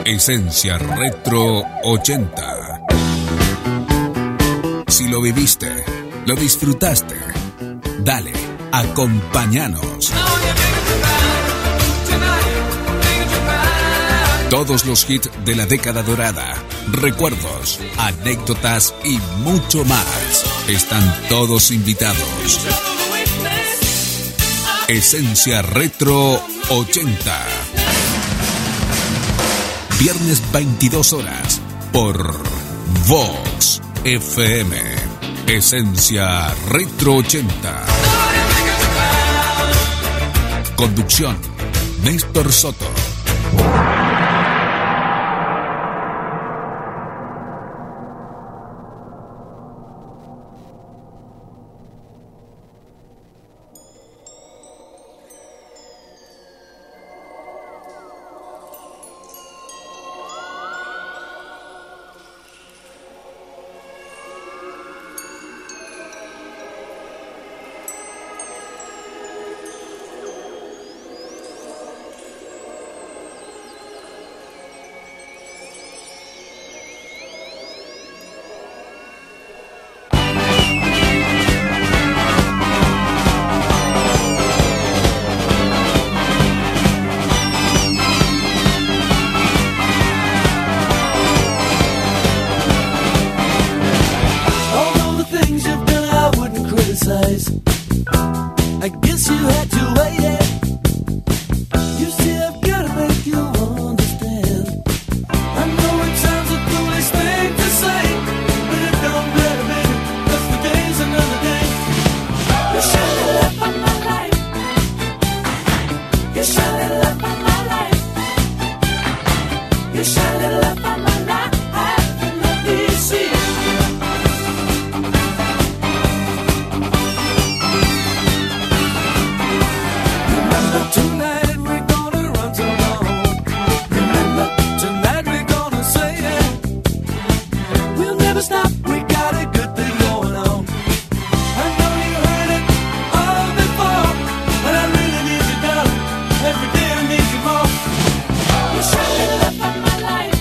Esencia Retro 80. Si lo viviste, lo disfrutaste, dale, acompáñanos. Todos los hits de la década dorada, recuerdos, anécdotas y mucho más. Están todos invitados. Esencia Retro 80. Viernes 22 horas por Vox FM. Esencia Retro 80. Conducción: Néstor Soto. Every day I need you more. You shine the light of my life.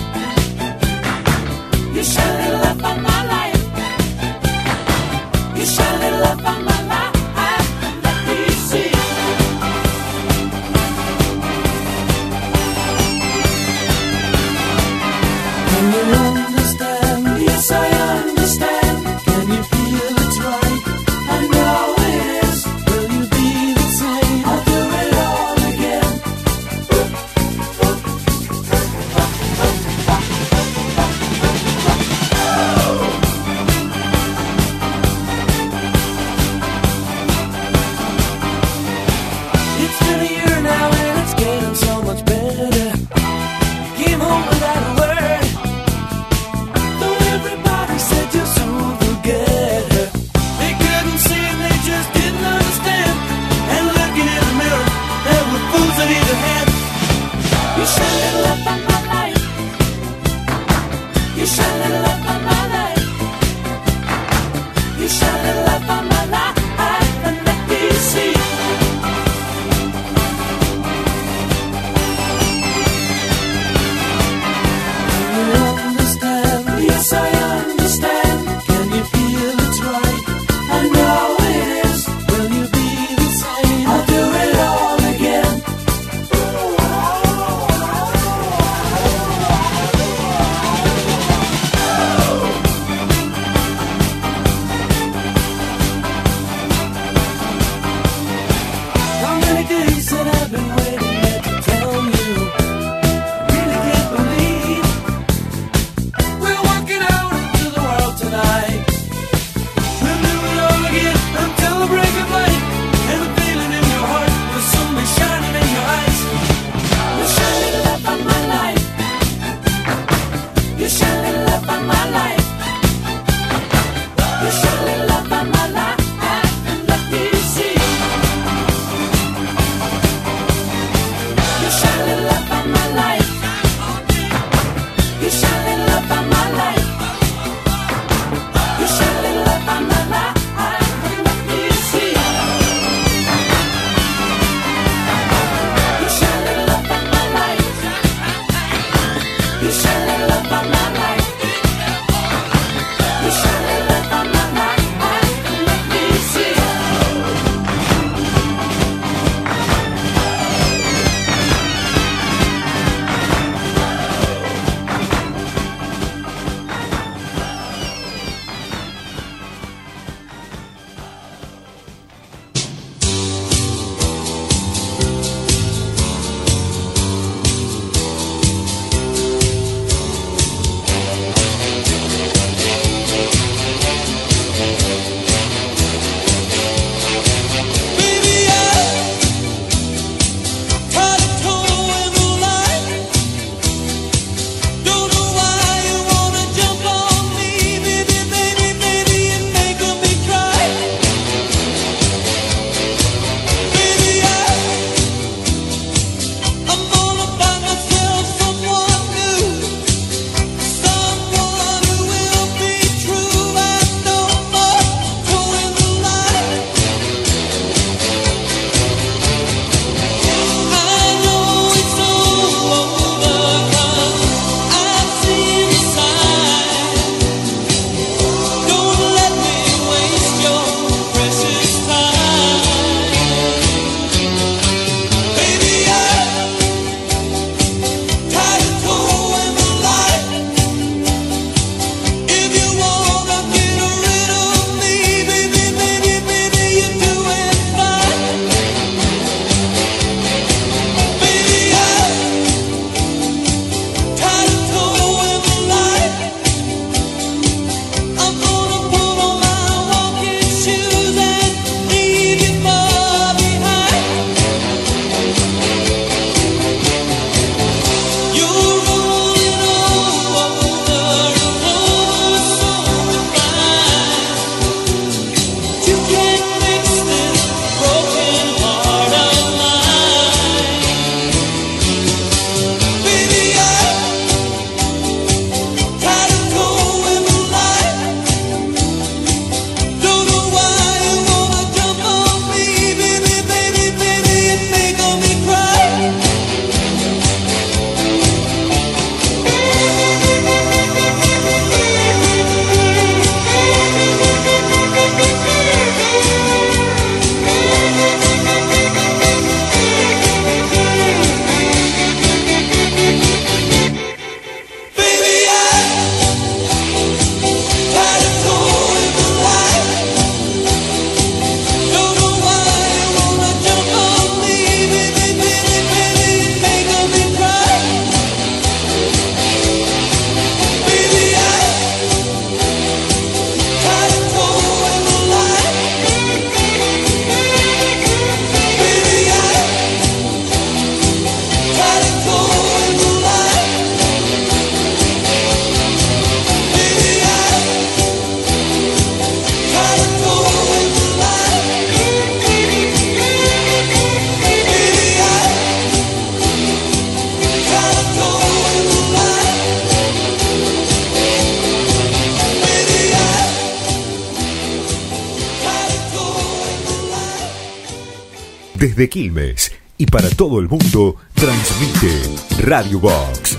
Desde Quilmes y para todo el mundo, transmite Radio Box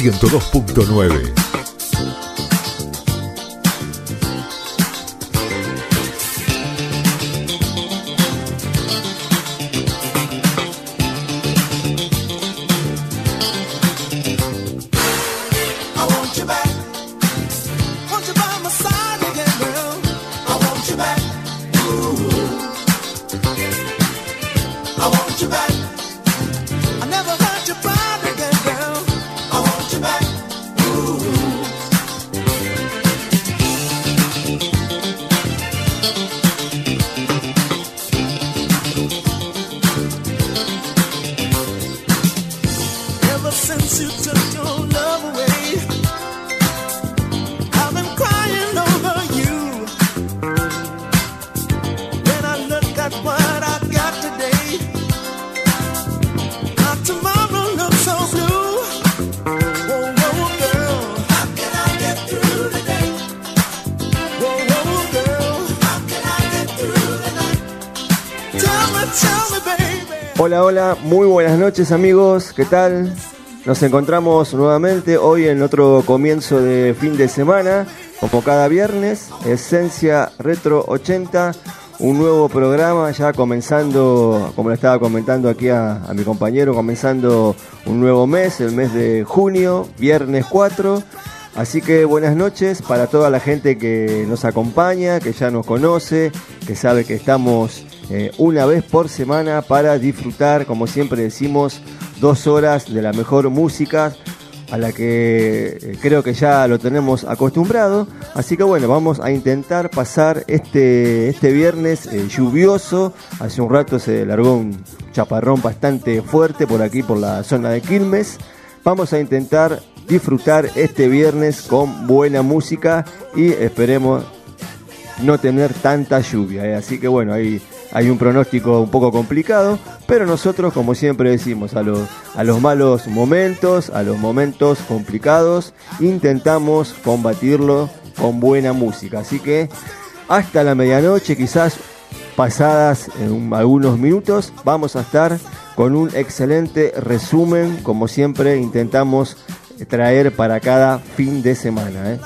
102.9. Hola, hola, muy buenas noches amigos, ¿qué tal? Nos encontramos nuevamente hoy en otro comienzo de fin de semana, como cada viernes, Esencia Retro 80, un nuevo programa ya comenzando, como le estaba comentando aquí a mi compañero, comenzando un nuevo mes, el mes de junio, viernes 4. Así que buenas noches para toda la gente que nos acompaña, que ya nos conoce, que sabe que estamos una vez por semana para disfrutar, como siempre decimos, 2 horas de la mejor música a la que creo que ya lo tenemos acostumbrado. Así que bueno, vamos a intentar pasar este viernes lluvioso. Hace un rato se largó un chaparrón bastante fuerte por aquí, por la zona de Quilmes. Vamos a intentar disfrutar este viernes con buena música y esperemos no tener tanta lluvia, Así que bueno, hay un pronóstico un poco complicado, pero nosotros, como siempre decimos, a los malos momentos, a los momentos complicados, intentamos combatirlo con buena música. Así que hasta la medianoche, quizás pasadas algunos minutos, vamos a estar con un excelente resumen, como siempre intentamos traer para cada fin de semana,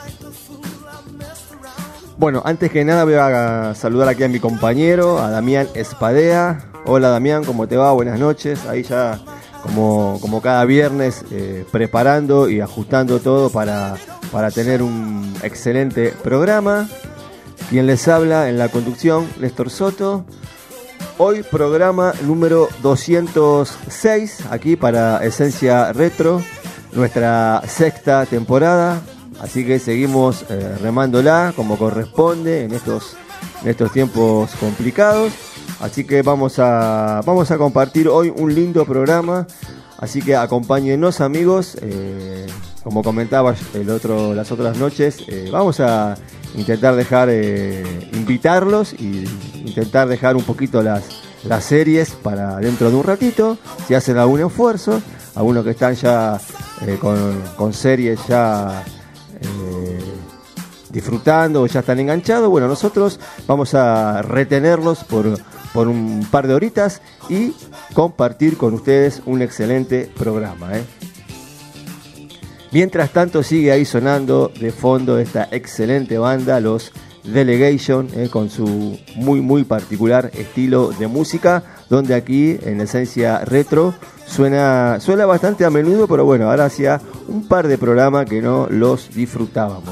Bueno, antes que nada voy a saludar aquí a mi compañero, a Damián Espadea. Hola Damián, ¿cómo te va? Buenas noches. Ahí ya como cada viernes preparando y ajustando todo para tener un excelente programa. Quien les habla en la conducción, Néstor Soto. Hoy programa número 206 aquí para Esencia Retro, nuestra 6ª temporada. Así que seguimos remándola como corresponde en estos tiempos complicados. Así que vamos a compartir hoy un lindo programa. Así que acompáñenos, amigos. Como comentaba las otras noches, vamos a intentar invitarlos y intentar dejar un poquito las series para dentro de un ratito. Si hacen algún esfuerzo, algunos que están ya con series ya disfrutando o ya están enganchados, bueno, nosotros vamos a retenerlos por un par de horitas y compartir con ustedes un excelente programa, Mientras tanto sigue ahí sonando de fondo esta excelente banda, los Delegation, con su muy particular estilo de música, donde aquí en Esencia Retro suena bastante a menudo, pero bueno, ahora hacía un par de programas que no los disfrutábamos,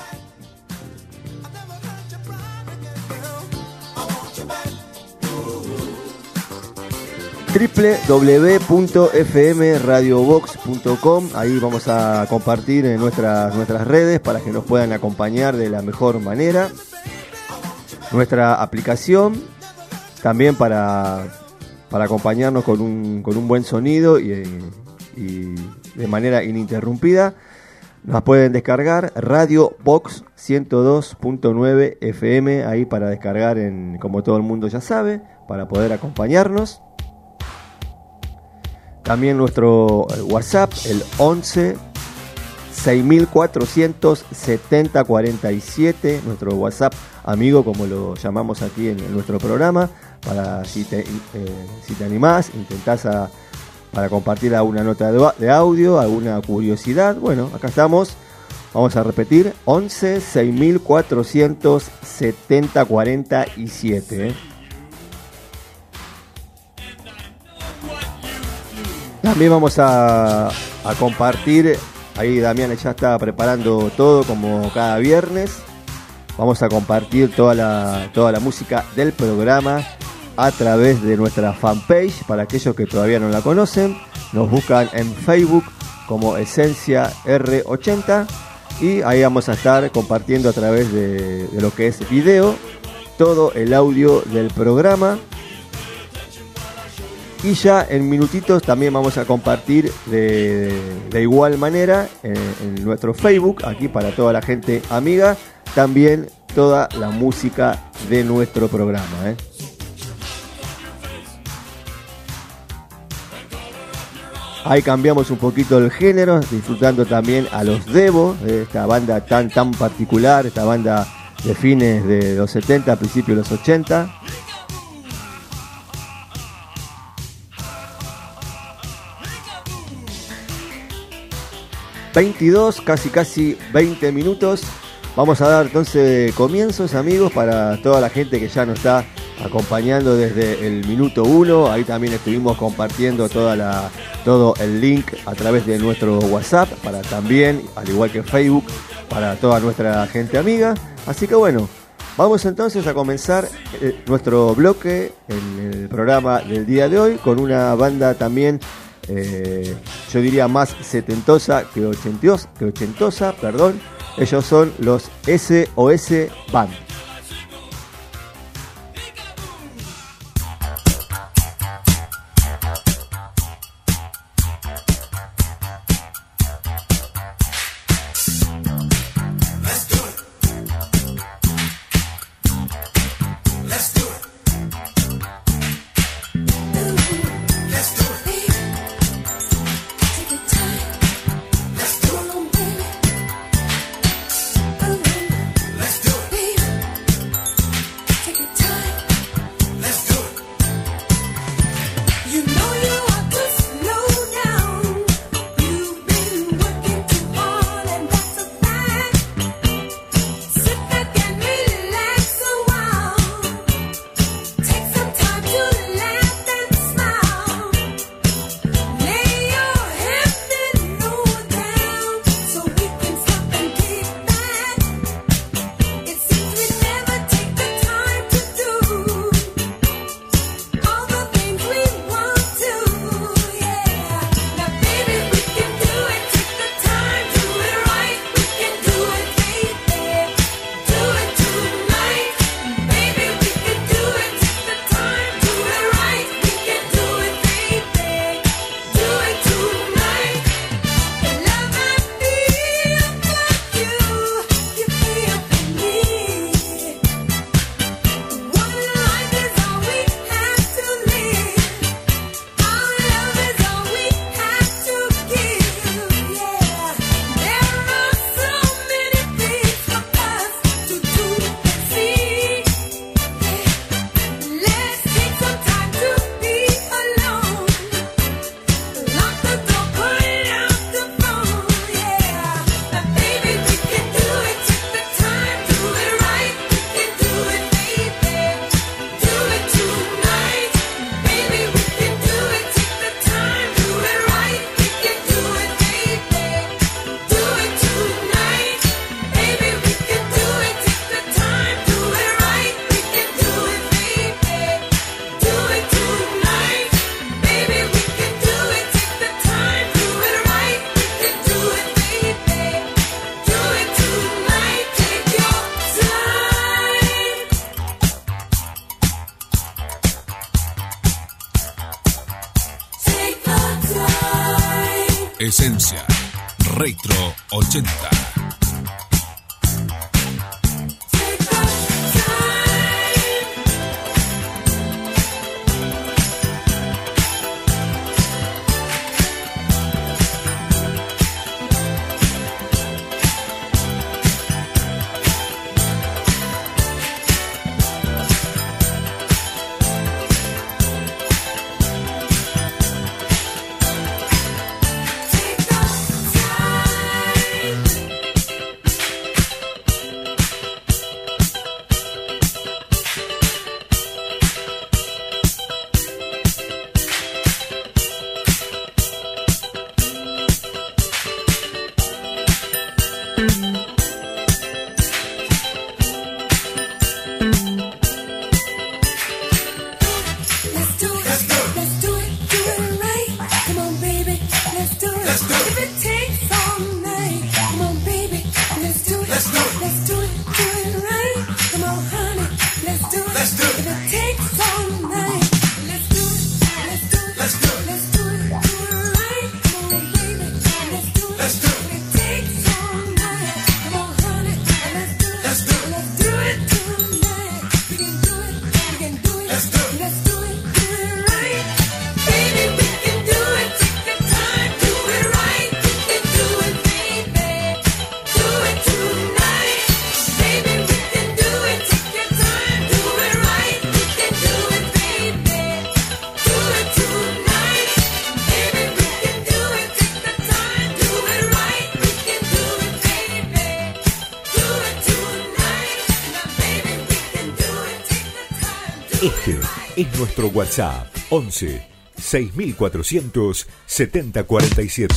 www.fmradiobox.com. Ahí vamos a compartir en nuestras redes para que nos puedan acompañar de la mejor manera. Nuestra aplicación también para acompañarnos con un buen sonido y de manera ininterrumpida. Nos pueden descargar Radio Box 102.9 FM, ahí para descargar como todo el mundo ya sabe, para poder acompañarnos. También nuestro WhatsApp, el 11 6400 7047, nuestro WhatsApp amigo, como lo llamamos aquí en nuestro programa, para si te animás, intentás para compartir alguna nota de audio, alguna curiosidad. Bueno, acá estamos, vamos a repetir, 11 6400 7047. También vamos a compartir, ahí Damián ya está preparando todo como cada viernes. Vamos a compartir toda la música del programa a través de nuestra fanpage. Para aquellos que todavía no la conocen, nos buscan en Facebook como Esencia R80 y ahí vamos a estar compartiendo a través de lo que es video todo el audio del programa. Y ya en minutitos también vamos a compartir de igual manera en nuestro Facebook, aquí para toda la gente amiga, también toda la música de nuestro programa, Ahí cambiamos un poquito el género, disfrutando también a los Devo, esta banda tan particular, esta banda de fines de los 70, principios de los 80. 22, casi 20 minutos. Vamos a dar entonces comienzos, amigos, para toda la gente que ya nos está acompañando desde el minuto 1. Ahí también estuvimos compartiendo todo el link a través de nuestro WhatsApp, para también, al igual que Facebook, para toda nuestra gente amiga. Así que bueno, vamos entonces a comenzar nuestro bloque en el programa del día de hoy con una banda también, yo diría más setentosa que ochentosa, perdón. Ellos son los SOS Band. Esencia Retro 80. Este es nuestro WhatsApp 11 6400 7047.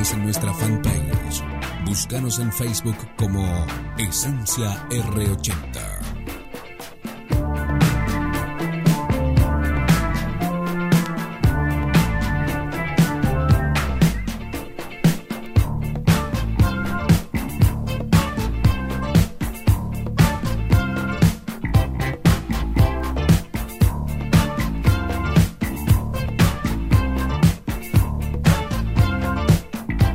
novedades en nuestra fanpage. Búscanos en Facebook como Esencia R80.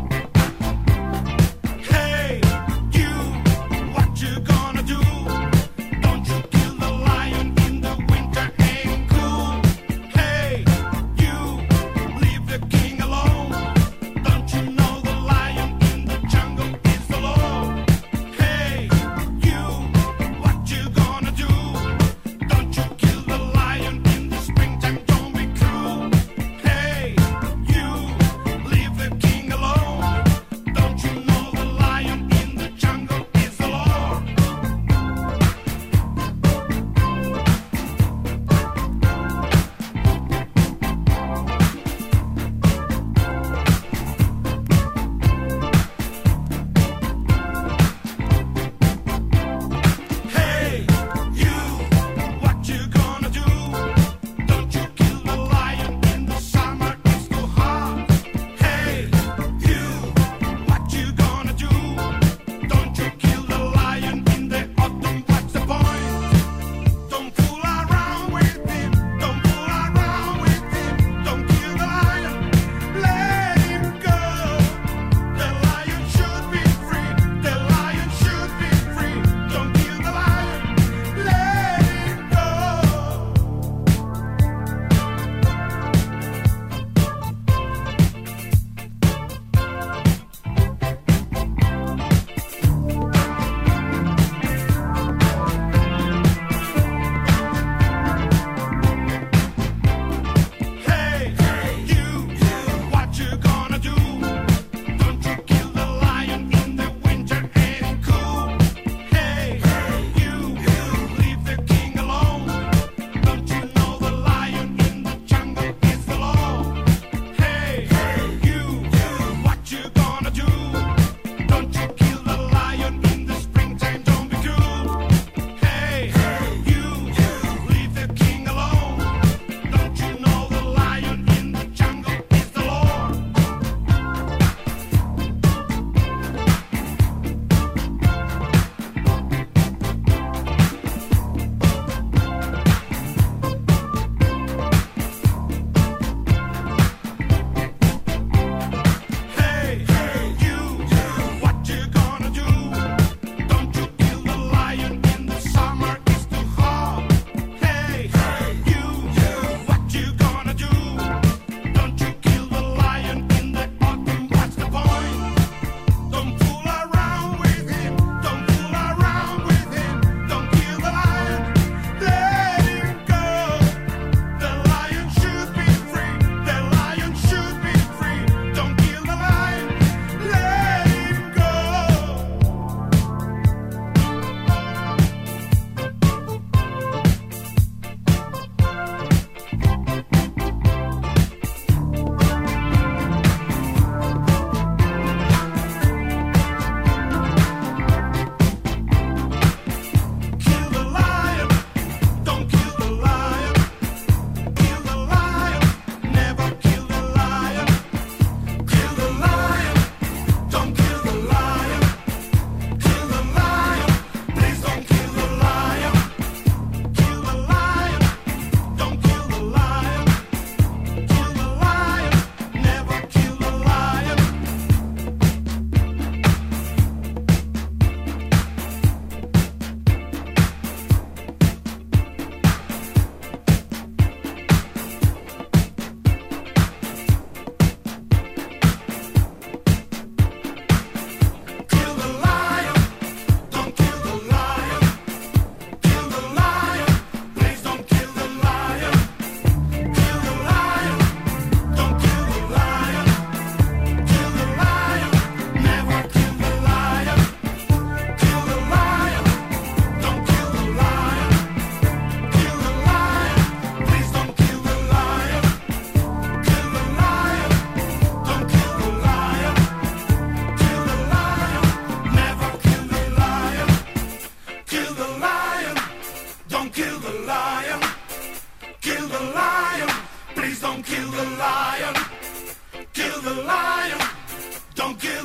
Hey, you, what you gonna do?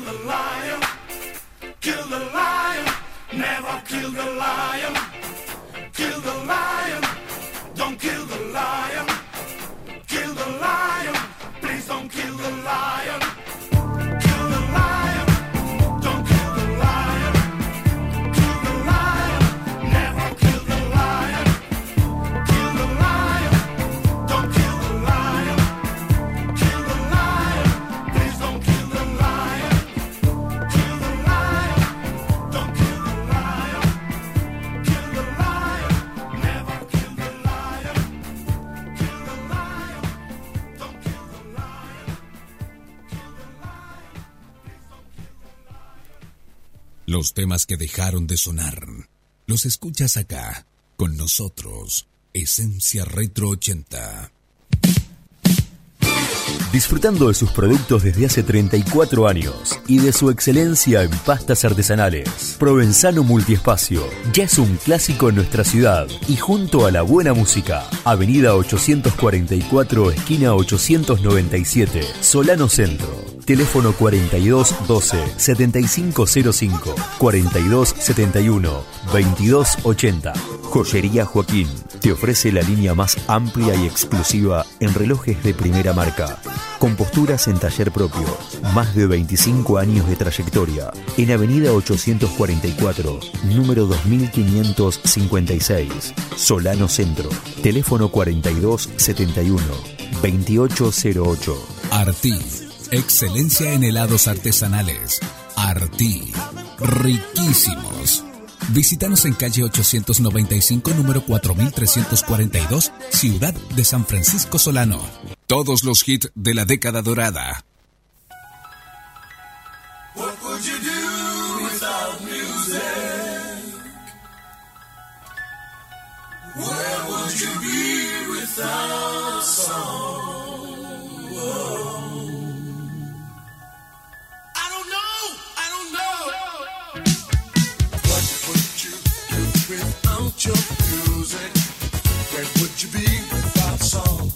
Los temas que dejaron de sonar, los escuchas acá, con nosotros, Esencia Retro 80. Disfrutando de sus productos desde hace 34 años y de su excelencia en pastas artesanales. Provenzano Multiespacio ya es un clásico en nuestra ciudad y junto a la buena música. Avenida 844, esquina 897, Solano Centro. Teléfono 4212-7505, 4271-2280. Joyería Joaquín te ofrece la línea más amplia y exclusiva en relojes de primera marca. Con posturas en taller propio, más de 25 años de trayectoria. En Avenida 844, número 2556, Solano Centro. Teléfono 4271-2808. Artí, excelencia en helados artesanales. Artí, riquísimos. Visítanos en calle 895, número 4342, Ciudad de San Francisco Solano. Todos los hits de la década dorada. What would you do without music? Where would you be without a song? Whoa. I don't know. What would you do without your music? Where would you be without song?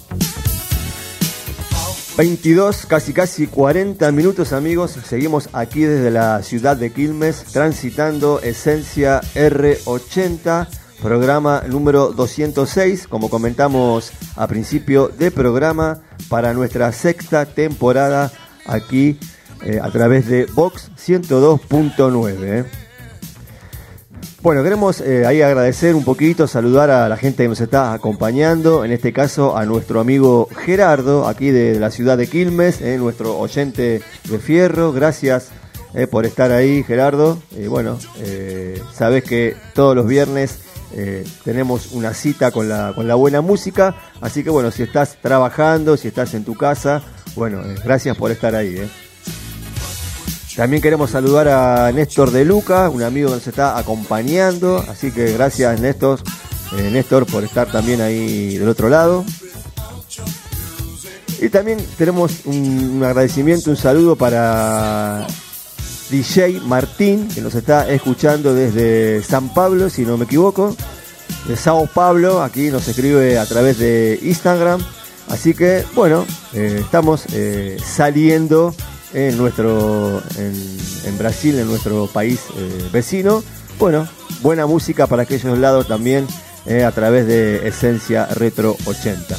22, casi 40 minutos, amigos. Seguimos aquí desde la ciudad de Quilmes, transitando Esencia R80, programa número 206, como comentamos a principio de programa, para nuestra sexta temporada aquí a través de Vox 102.9. Bueno, queremos ahí agradecer un poquito, saludar a la gente que nos está acompañando, en este caso a nuestro amigo Gerardo, aquí de la ciudad de Quilmes, nuestro oyente de fierro. Gracias por estar ahí, Gerardo. Bueno, sabes que todos los viernes tenemos una cita con la buena música, así que bueno, si estás trabajando, si estás en tu casa, bueno, gracias por estar ahí. También queremos saludar a Néstor de Luca, un amigo que nos está acompañando, así que gracias Néstor por estar también ahí del otro lado. Y también tenemos un agradecimiento, un saludo para DJ Martín, que nos está escuchando desde San Pablo, si no me equivoco, de Sao Paulo, aquí nos escribe a través de Instagram. Así que bueno, estamos saliendo en Brasil, en nuestro país vecino. Bueno, buena música para aquellos lados también a través de Esencia Retro 80.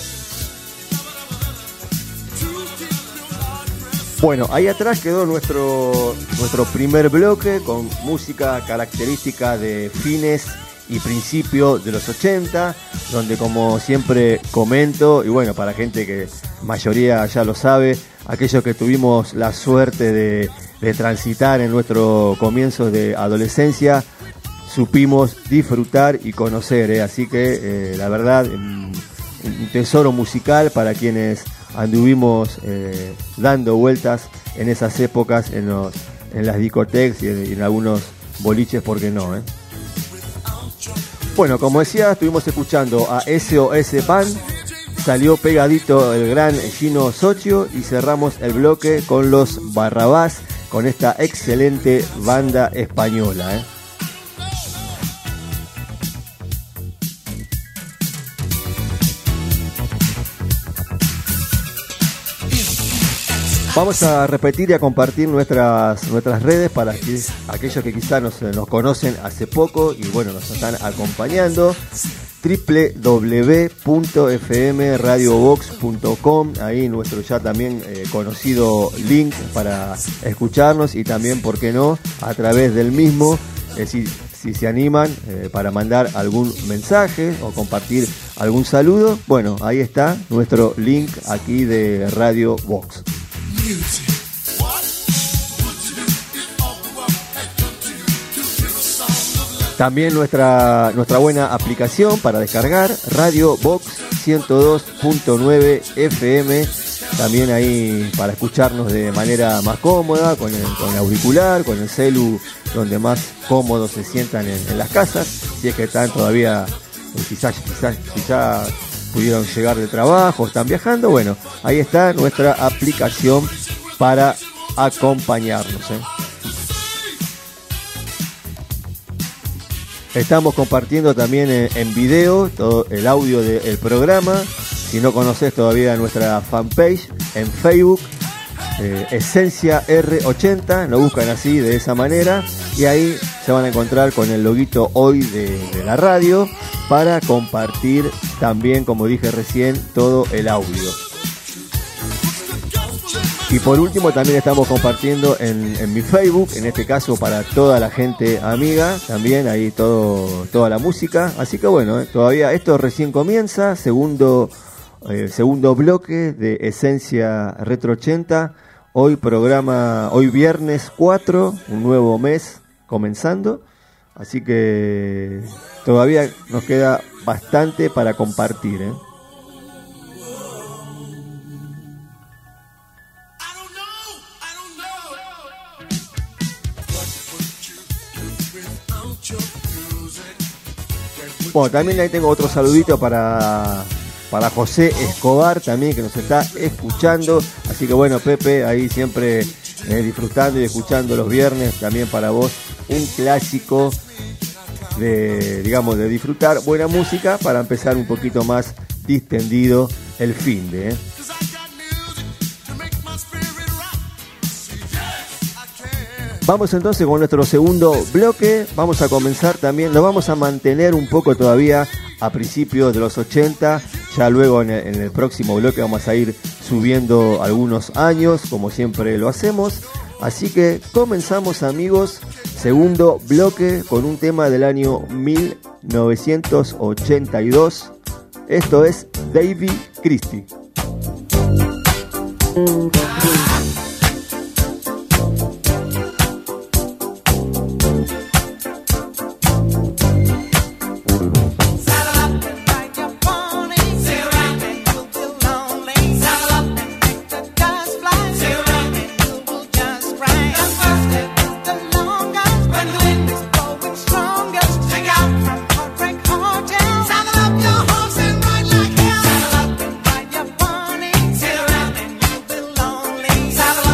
Bueno, ahí atrás quedó nuestro primer bloque con música característica de fines y principios de los 80, donde, como siempre comento, y bueno, para gente que mayoría ya lo sabe, aquellos que tuvimos la suerte de transitar en nuestro comienzo de adolescencia, supimos disfrutar y conocer, así que la verdad, un tesoro musical para quienes anduvimos dando vueltas en esas épocas en las discotecas y en algunos boliches, ¿por qué no? Bueno, como decía, estuvimos escuchando a SOS Band, salió pegadito el gran Gino Socio y cerramos el bloque con los Barrabás, con esta excelente banda española. Vamos a repetir y a compartir nuestras redes para aquellos que quizás nos conocen hace poco y bueno, nos están acompañando. www.fmradiobox.com, ahí nuestro ya también conocido link para escucharnos y también, por qué no, a través del mismo, si se animan para mandar algún mensaje o compartir algún saludo, bueno, ahí está nuestro link aquí de Radio Box. También nuestra buena aplicación para descargar, Radio Box 102.9 FM, también ahí para escucharnos de manera más cómoda, con el auricular, con el celu, donde más cómodos se sientan en las casas, si es que están todavía, quizás ya pudieron llegar de trabajo, o están viajando, bueno, ahí está nuestra aplicación para acompañarnos. Estamos compartiendo también en video todo el audio del programa. Si no conoces todavía nuestra fanpage en Facebook, Esencia R80, lo buscan así, de esa manera, y ahí se van a encontrar con el loguito hoy de la radio para compartir también, como dije recién, todo el audio. Y por último también estamos compartiendo en mi Facebook, en este caso para toda la gente amiga, también ahí toda la música. Así que bueno, todavía esto recién comienza, segundo bloque de Esencia Retro 80. Hoy viernes 4, un nuevo mes comenzando. Así que todavía nos queda bastante para compartir, ¿eh? Bueno, también ahí tengo otro saludito para José Escobar también, que nos está escuchando. Así que bueno, Pepe, ahí siempre disfrutando y escuchando los viernes. También para vos un clásico de disfrutar buena música para empezar un poquito más distendido el finde, ¿eh? Vamos entonces con nuestro segundo bloque. Vamos a comenzar también, lo vamos a mantener un poco todavía a principios de los 80. Ya luego en el próximo bloque vamos a ir subiendo algunos años, como siempre lo hacemos. Así que comenzamos, amigos, segundo bloque con un tema del año 1982. Esto es David Christie. Saddle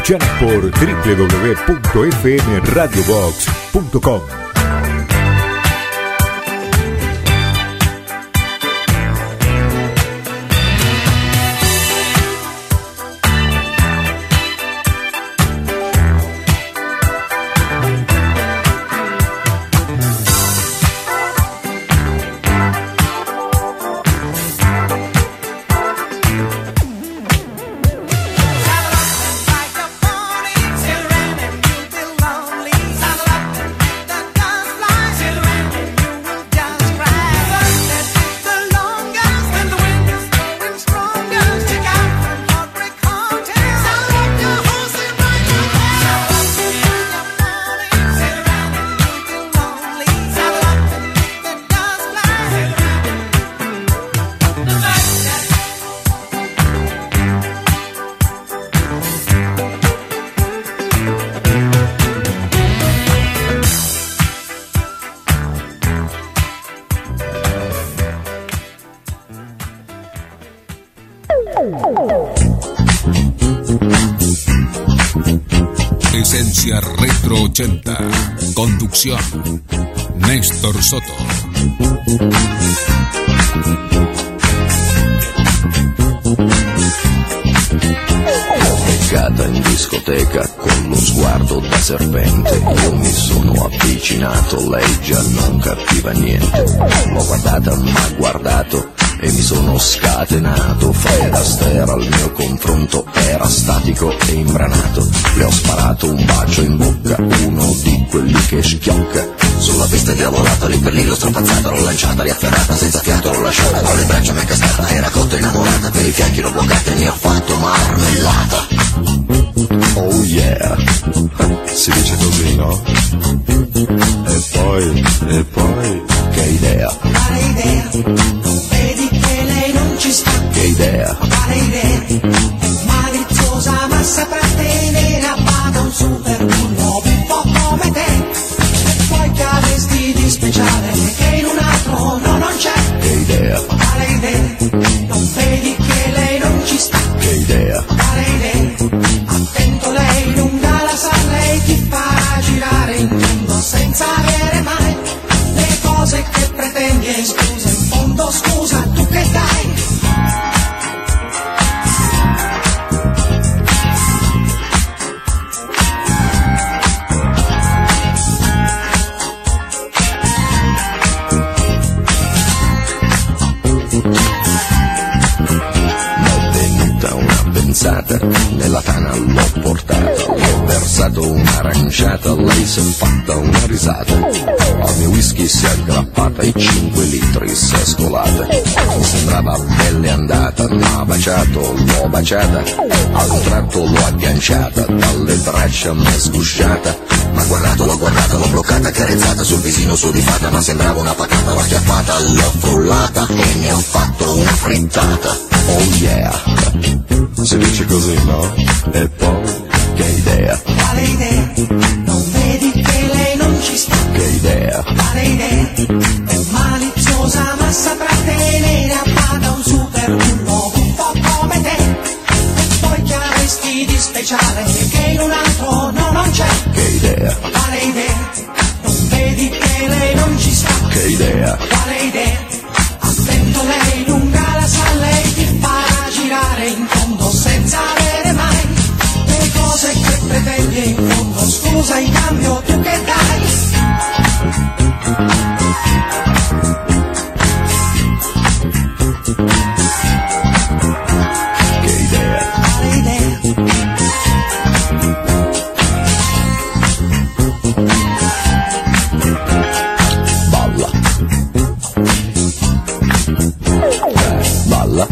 Escuchanos por www.fmradiobox.com. Esencia Retro 80. Conducción Néstor Soto. Beccata in discoteca con lo sguardo da serpente, io mi sono avvicinato, lei già non capiva niente. L'ho guardata, m'ha guardato e mi sono scatenato. Fred Astaire al mio confronto era statico e imbranato. Le ho sparato un bacio in bocca, uno di quelli che schiocca. Sulla pista diavolata, lì per lì l'ho strapazzata, l'ho lanciata, riafferrata, senza fiato l'ho lasciata, con le braccia m'è cascata, era cotta innamorata, per i fianchi l'ho bloccata e ne ho fatto marmellata. Oh yeah, si dice così, no? E poi, che idea? Quale idea? Non vedi che lei non ci sta? Che idea? Quale idea? È maliziosa ma saprà tenere a bada un super bullo un po' come te. E poi che avresti di speciale che in un altro no, non c'è. Che idea? Quale idea? Non vedi che lei non ci sta? Che idea? Quale idea? Attento, lei lunga la sa, lei ti farà girare in mondo senza avere mai le cose che pretendi. E scusa, in fondo scusa, tu che dai? Nella tana l'ho portata, l'ho versato un'aranciata, lei si è fatta una risata. Al mio whisky si è aggrappata e 5 litri si è scolata. Mi sembrava pelle andata, m'ha baciato, l'ho baciata, a un tratto l'ho agganciata, dalle braccia m'è sgusciata. M'ha guardato, l'ho guardata, l'ho bloccata, accarezzata sul visino sudifata, ma sembrava una patata, l'ho acchiappata, l'ho frullata e ne ho fatto una frittata. Oh yeah, si dice così, no? E poi, che idea? Quale idea? Non vedi che lei non ci sta? Che idea? Quale idea? È maliziosa ma saprà tenere a bada un super bullo un po' come te. E poi che avresti di speciale che in un altro no, non c'è. Che idea? Quale idea? Non vedi che lei non ci sta? Che idea? Quale idea? Attento, lei lunga la sa, lei ti farà girare in fondo senza avere mai le cose che pretendi. In fondo scusa, in cambio tu che dai? Che idea? Quale idea? Balla. Balla.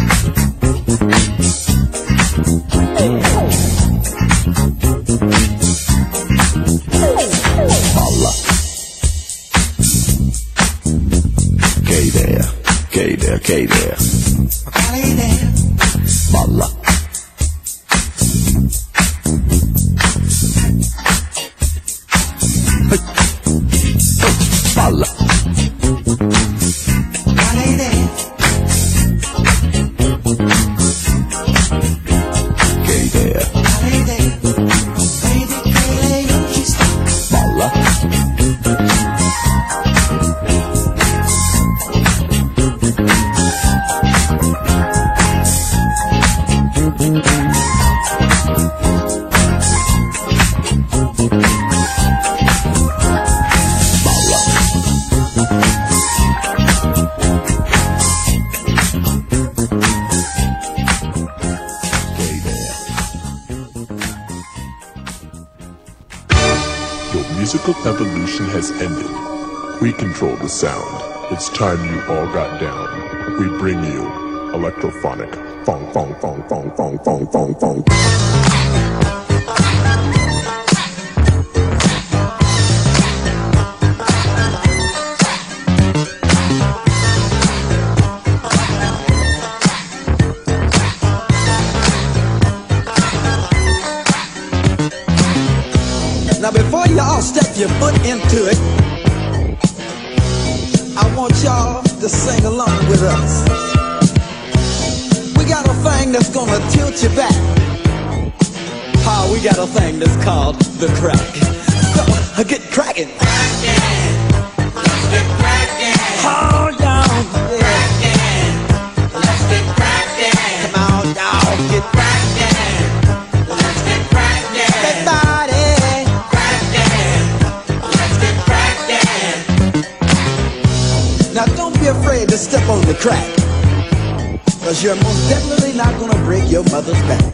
Balla. Che idea? Che idea? Che idea? Quale idea? Balla. Balla. Quale idea? Che idea? Quale idea? musical evolution has ended. We control the sound. It's time you all got down. We bring you electrophonic. Fong, fong, fong, fong, fong, fong, fong, fong. Now before y'all step your foot into it, I want y'all to sing along with us. We got a thing that's gonna tilt you back. Oh, we got a thing that's called the crack. So, get cracking. Let's get cracking. Hold on. Yeah. Let's get cracking. Come on, y'all. Get cracking. Let's get cracking. everybody. Let's get cracking. Now don't be afraid to step on the crack, cause you're most definitely not gonna break your mother's back.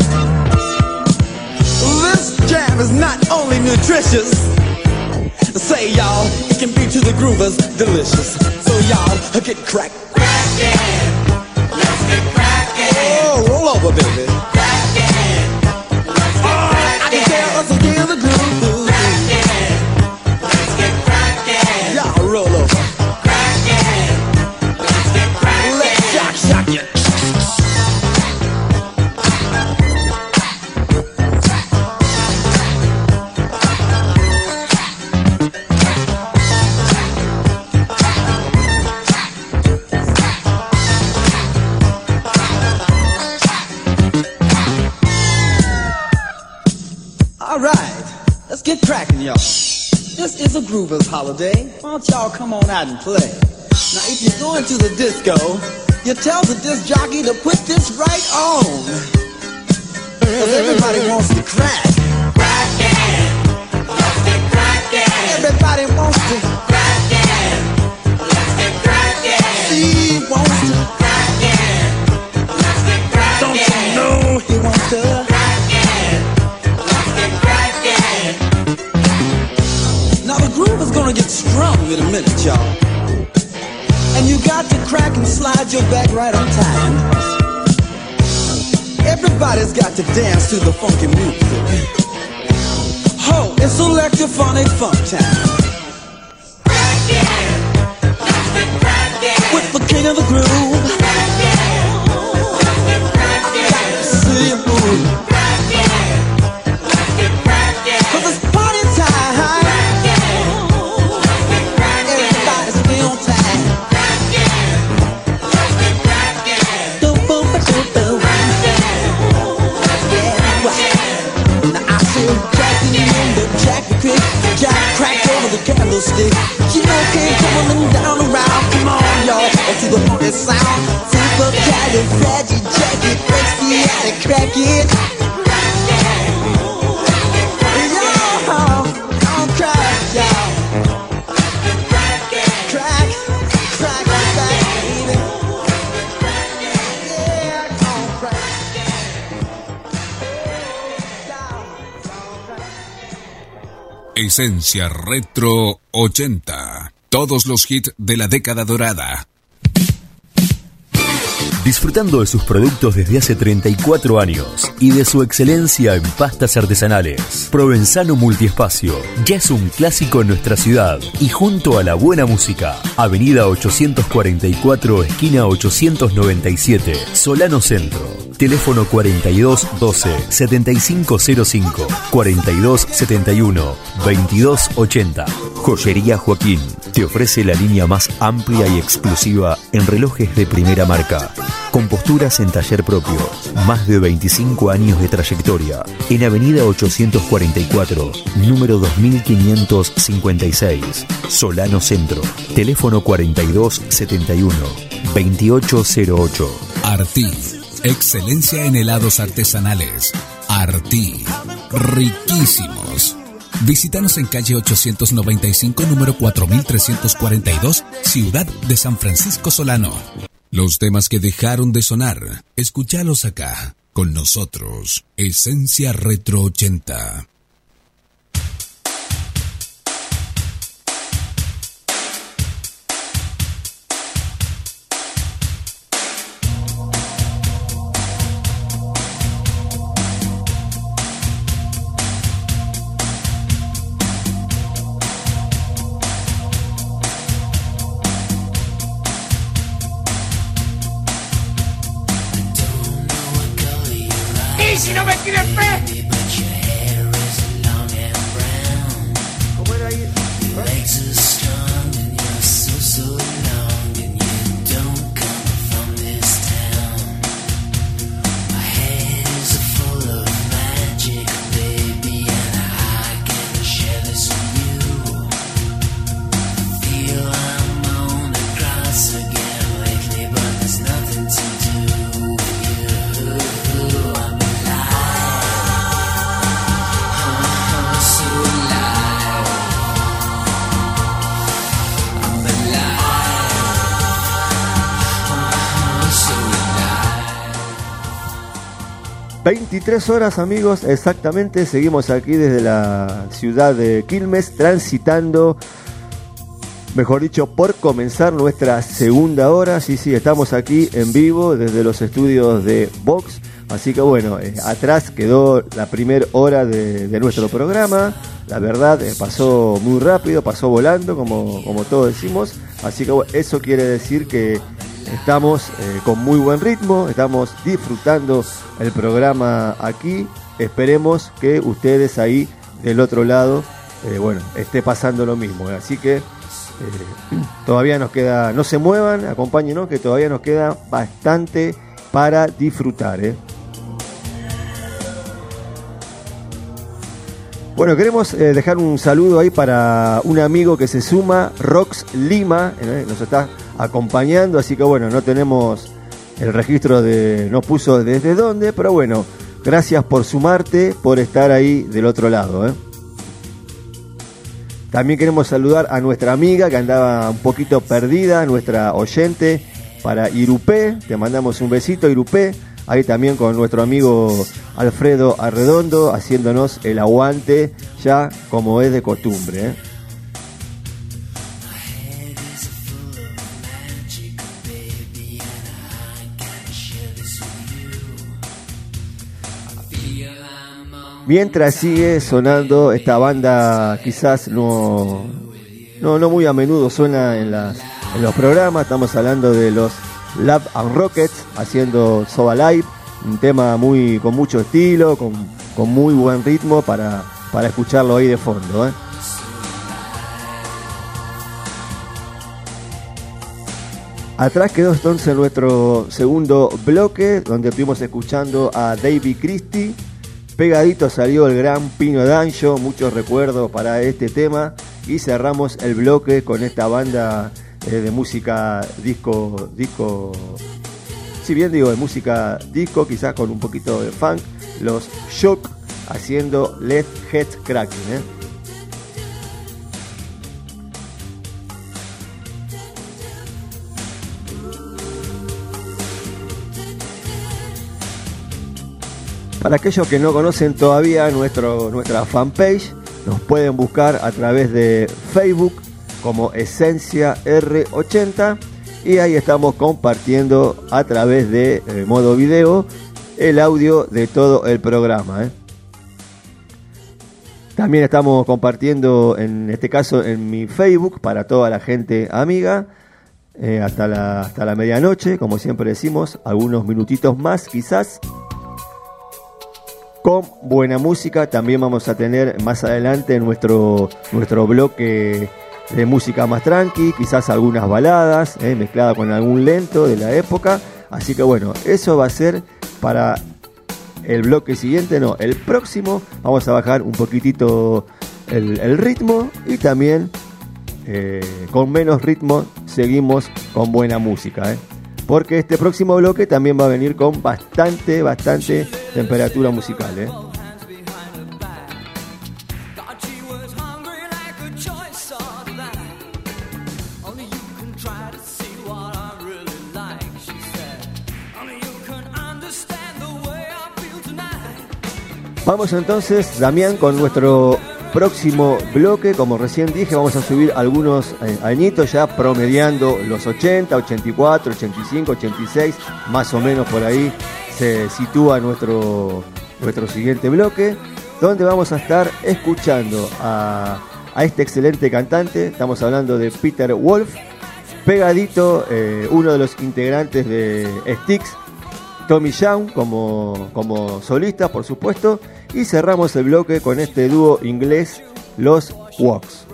This jam is not only nutritious, say y'all, it can be to the groovers delicious. So y'all, get cracked. Cracking. Let's get cracking. Oh, roll over, baby. Cracking. Let's get I can cracking. tell us again the groove. Cracking. Let's get cracking. Y'all roll over. Cracking. Let's get cracking. Let's shock you. All right, let's get cracking, y'all. This is a Groovers holiday. Why don't y'all come on out and play? Now, if you're going to the disco, you tell the disc jockey to put this right on. Cause everybody wants to crack. Cracking. Let's get cracking. Everybody wants to. Cracking. Let's get cracking. He wants to. Cracking. Let's get cracking. Don't you know he wants to? Cracking. Let's get cracking. Now the groove is gonna get strong in a minute, y'all. And you got to crack and slide your back right on time. Everybody's got to dance to the funky music. Ho, it's electrophonic funk time. Cracking. Let's get cracking. With the king of the groove. Cracking. Let's get cracking. See you move. Cracking. Let's get cracking. Cause it's party time. Cracking. Let's get cracking. Everybody's be on time. Cracking. Let's get cracking. Boom, boom, ba, boom, boom. Now I see Jackie in the Jackie Quick. Jack cracked over the candlestick. You know, came tumbling down around. Come on, y'all, to the funky sound. Super califragilistic, breaks the attic, crack it. Y'all, don't crack, y'all. Crack, crack, baby. Yeah, don't crack. Esencia Retro 80. Todos los hits de la década dorada. Disfrutando de sus productos desde hace 34 años y de su excelencia en pastas artesanales. Provenzano Multiespacio ya es un clásico en nuestra ciudad y junto a la buena música. Avenida 844, esquina 897, Solano Centro. Teléfono 4212-7505, 4271-2280. Joyería Joaquín te ofrece la línea más amplia y exclusiva en relojes de primera marca. Con posturas en taller propio, más de 25 años de trayectoria. En Avenida 844, número 2556, Solano Centro. Teléfono 4271-2808. Artí. Excelencia en helados artesanales. Artí. Riquísimos. Visítanos en calle 895, número 4342, Ciudad de San Francisco Solano. Los temas que dejaron de sonar, escúchalos acá, con nosotros. Esencia Retro 80. mí si no me tienen fe? ¿Cómo era ahí? ...23 horas, amigos, exactamente. Seguimos aquí desde la ciudad de Quilmes, transitando, mejor dicho, por comenzar nuestra segunda hora. Sí, estamos aquí en vivo desde los estudios de Vox. Así que bueno, atrás quedó la primera hora de nuestro programa. La verdad, pasó muy rápido, pasó volando, como todos decimos. Así que bueno, eso quiere decir que estamos con muy buen ritmo, estamos disfrutando el programa aquí. Esperemos que ustedes ahí del otro lado, esté pasando lo mismo. Así que todavía nos queda, no se muevan, acompáñenos, que todavía nos queda bastante para disfrutar. Bueno, queremos dejar un saludo ahí para un amigo que se suma, Rox Lima, nos está acompañando, así que bueno, no tenemos el registro no puso desde dónde, pero bueno, gracias por sumarte, por estar ahí del otro lado. También queremos saludar a nuestra amiga que andaba un poquito perdida, nuestra oyente, para Irupé, te mandamos un besito, Irupé. Ahí también con nuestro amigo Alfredo Arredondo, haciéndonos el aguante, ya como es de costumbre. Mientras sigue sonando esta banda, quizás no muy a menudo suena en los programas, estamos hablando de los Love and Rockets, haciendo So Alive, un tema con mucho estilo, con muy buen ritmo para escucharlo ahí de fondo. Atrás quedó entonces nuestro segundo bloque, donde estuvimos escuchando a David Christie. Pegadito salió el gran Pino D'Angio, muchos recuerdos para este tema. Y cerramos el bloque con esta banda de música disco, si bien digo de música disco, quizás con un poquito de funk, los Shock, haciendo Let's Head Cracking. Para aquellos que no conocen todavía nuestra fanpage, nos pueden buscar a través de Facebook como Esencia R80, y ahí estamos compartiendo a través de modo video el audio de todo el programa. También estamos compartiendo, en este caso en mi Facebook, para toda la gente amiga, hasta la medianoche, como siempre decimos, algunos minutitos más quizás, con buena música. También vamos a tener más adelante nuestro bloque de música más tranqui, quizás algunas baladas mezcladas con algún lento de la época. Así que bueno, eso va a ser para el bloque siguiente, el próximo. Vamos a bajar un poquitito el ritmo, y también con menos ritmo seguimos con buena música, porque este próximo bloque también va a venir con bastante temperatura musical. Vamos entonces, Damián, con nuestro próximo bloque. Como recién dije, vamos a subir algunos añitos, ya promediando los 80, 84, 85, 86, más o menos por ahí se sitúa nuestro siguiente bloque, donde vamos a estar escuchando a este excelente cantante. Estamos hablando de Peter Wolf, pegadito, uno de los integrantes de Styx, Tommy Young como solistas, por supuesto, y cerramos el bloque con este dúo inglés, los Walks.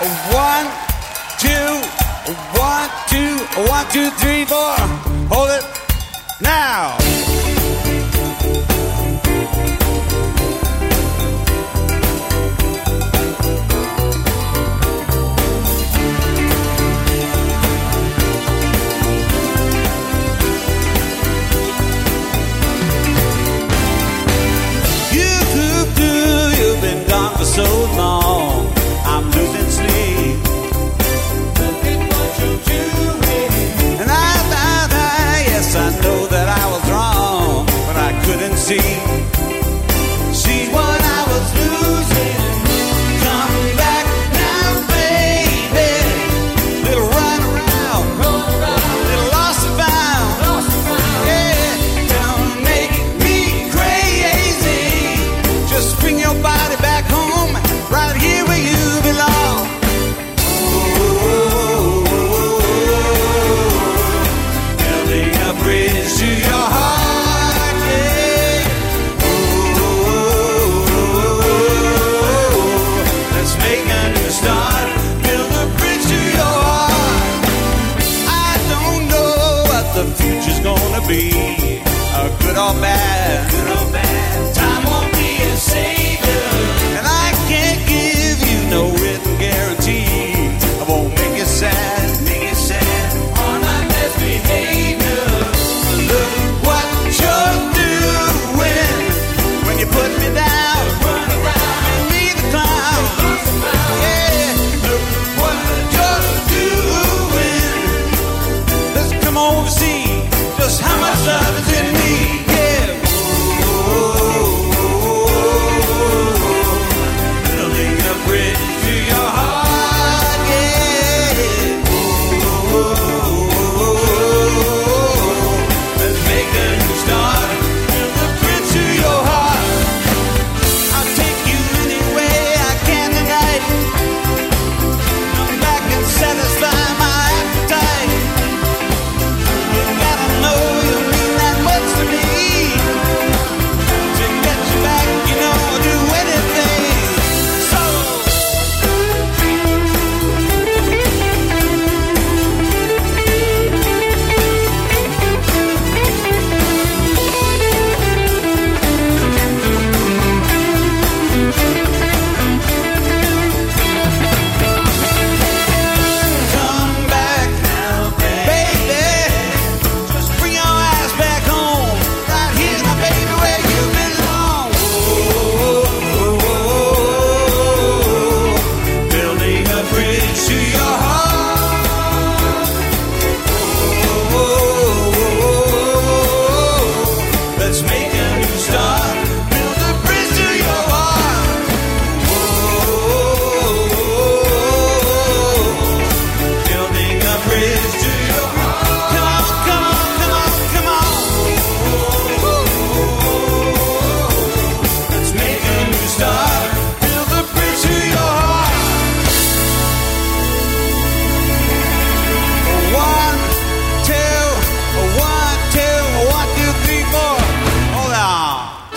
1, 2, 1, 2, 1, 2, 3, 4. Hold it now. You've been gone for so long, I'm losing sleep. Look at what you're doing. And yes, I know that I was wrong, but I couldn't see what I was losing. Come back now, baby. Little run around, little lost and found. Yeah, don't make me crazy. Just bring your body back home, right here where you belong. Building a bridge to your heart, yeah. Let's make a new start. Build a bridge to your heart. I don't know what the future's gonna be, good or bad. Time won't be a savior, and I can't give you no written guarantee I won't make you sad, on my best behavior. Look what you're doing when you put me down, run around and leave the clown. Yeah, look what you're doing. Let's come over, see just how much love is in me. Yeah. Building a bridge to your heart, yeah. Let's make a new start. Build a bridge to your heart. I'll take you any way I can tonight. Come back and satisfy my appetite. You gotta know you mean that much to me. To get you back, you know I'll do anything. So come back now, baby. Just bring your ass back home, right here, now, baby, where you belong. Building a bridge to your heart. Let's make a new start. Build a bridge to your heart. Building a bridge to your heart. Come on, come on, come on, come on. Let's make a new start. Build a bridge to your heart. 1, 2, 1, 2, 1, 2, 3, 4. Hold on.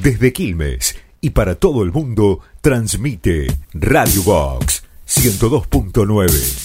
Desde Quilmes y para todo el mundo transmite Radio Box 102.9.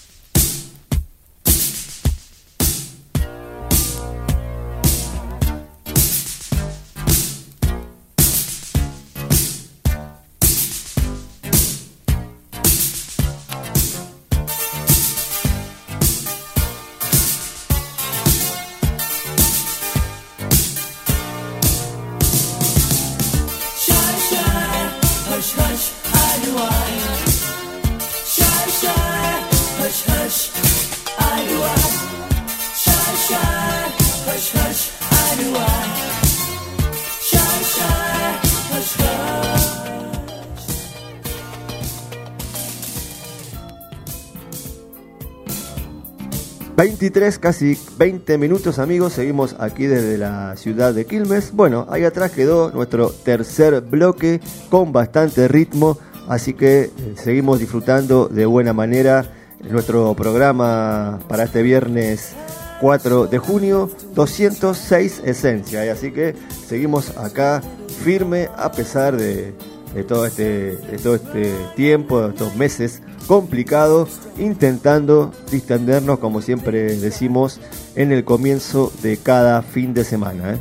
23, casi 20 minutos, amigos. Seguimos aquí desde la ciudad de Quilmes. Bueno, ahí atrás quedó nuestro tercer bloque con bastante ritmo, así que seguimos disfrutando de buena manera nuestro programa para este viernes 4 de junio, 206 Esencia. Así que seguimos acá firme a pesar de todo este tiempo, de estos meses complicados, intentando distendernos, como siempre decimos, en el comienzo de cada fin de semana.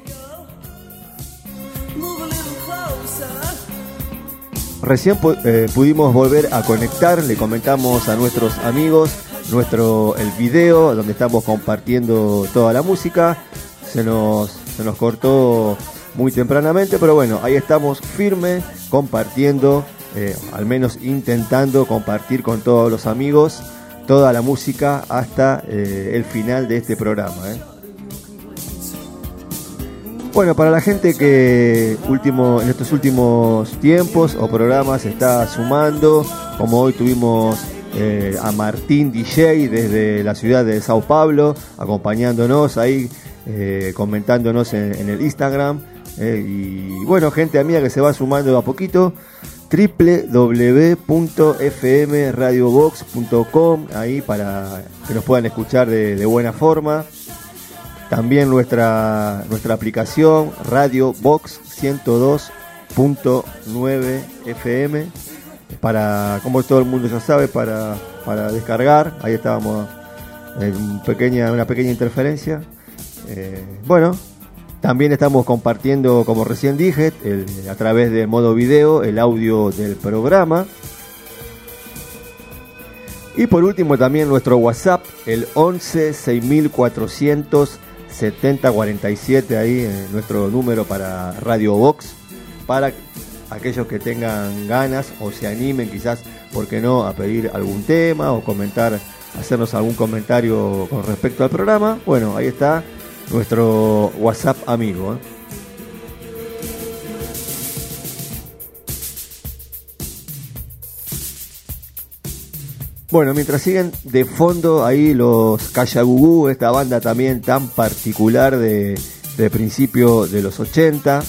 Recién pudimos volver a conectar, le comentamos a nuestros amigos el video donde estamos compartiendo toda la música. Se nos cortó muy tempranamente, pero bueno, ahí estamos firme compartiendo, al menos intentando compartir con todos los amigos toda la música hasta el final de este programa. Bueno, para la gente que en estos últimos tiempos o programas se está sumando, como hoy tuvimos a Martín DJ desde la ciudad de Sao Paulo, acompañándonos ahí, comentándonos en el Instagram, y bueno, gente amiga que se va sumando de a poquito, www.fmradiobox.com, ahí para que nos puedan escuchar de buena forma. También nuestra aplicación Radio Box 102.9 FM, para, como todo el mundo ya sabe, para descargar. Ahí estábamos en una pequeña interferencia. Bueno, también estamos compartiendo, como recién dije, a través del modo video, el audio del programa. Y por último también nuestro WhatsApp, el 11 6400 7047, ahí nuestro número para Radio Box, para aquellos que tengan ganas o se animen quizás, ¿por qué no?, a pedir algún tema o comentar, hacernos algún comentario con respecto al programa. Bueno, ahí está nuestro WhatsApp amigo. Bueno, mientras siguen de fondo ahí los Cayagugú, esta banda también tan particular de principio de los 80,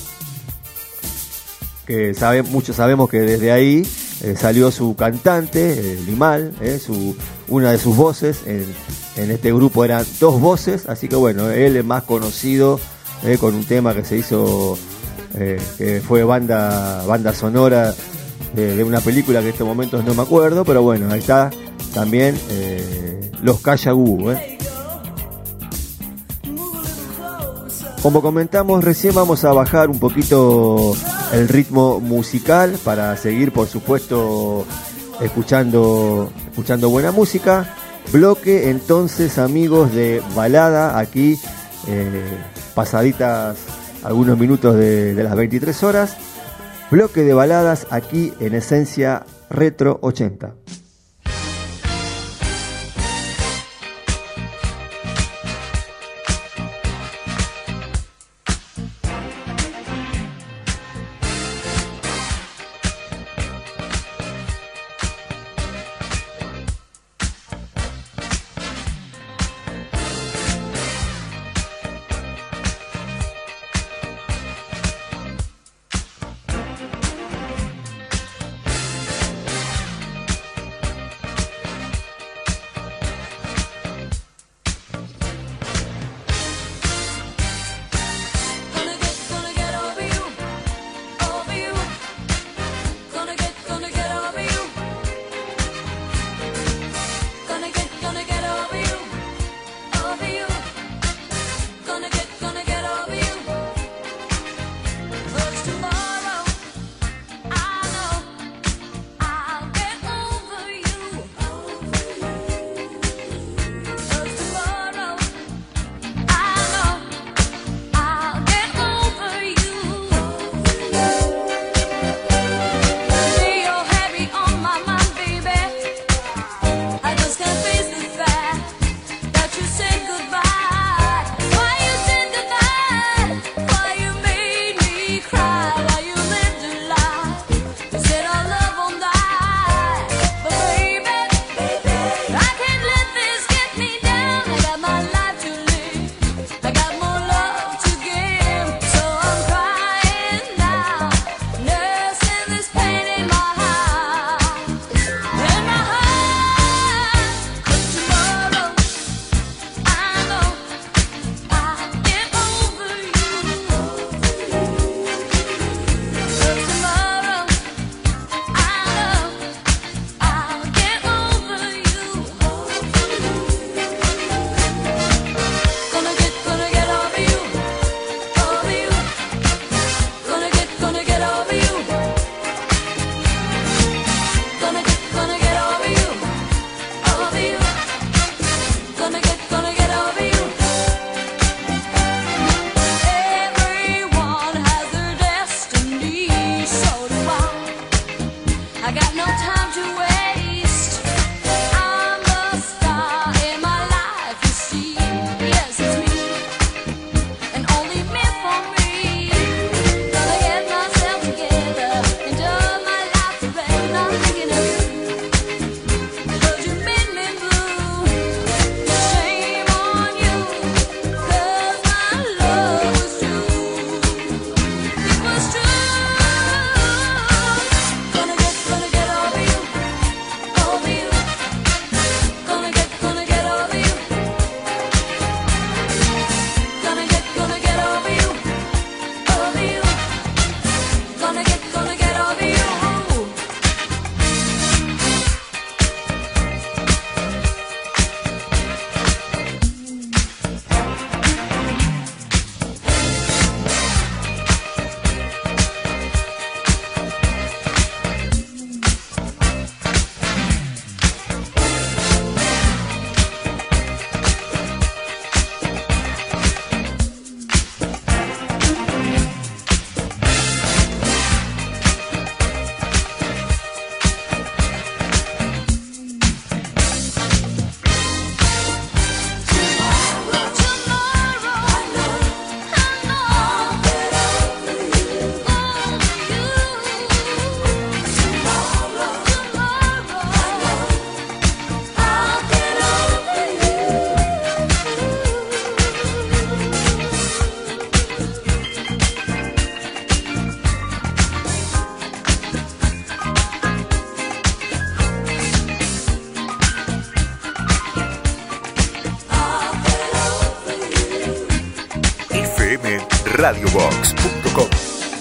que muchos sabemos que desde ahí salió su cantante, Limal, una de sus voces. En este grupo eran dos voces, así que bueno, él es más conocido con un tema que se hizo, que fue banda sonora de una película que en estos momentos no me acuerdo, pero bueno, ahí está también los Cayagú. Como comentamos recién, vamos a bajar un poquito el ritmo musical para seguir, por supuesto, escuchando buena música. Bloque entonces, amigos, de balada aquí, pasaditas algunos minutos de las 23 horas. Bloque de baladas aquí en Esencia Retro 80. radiobox.com.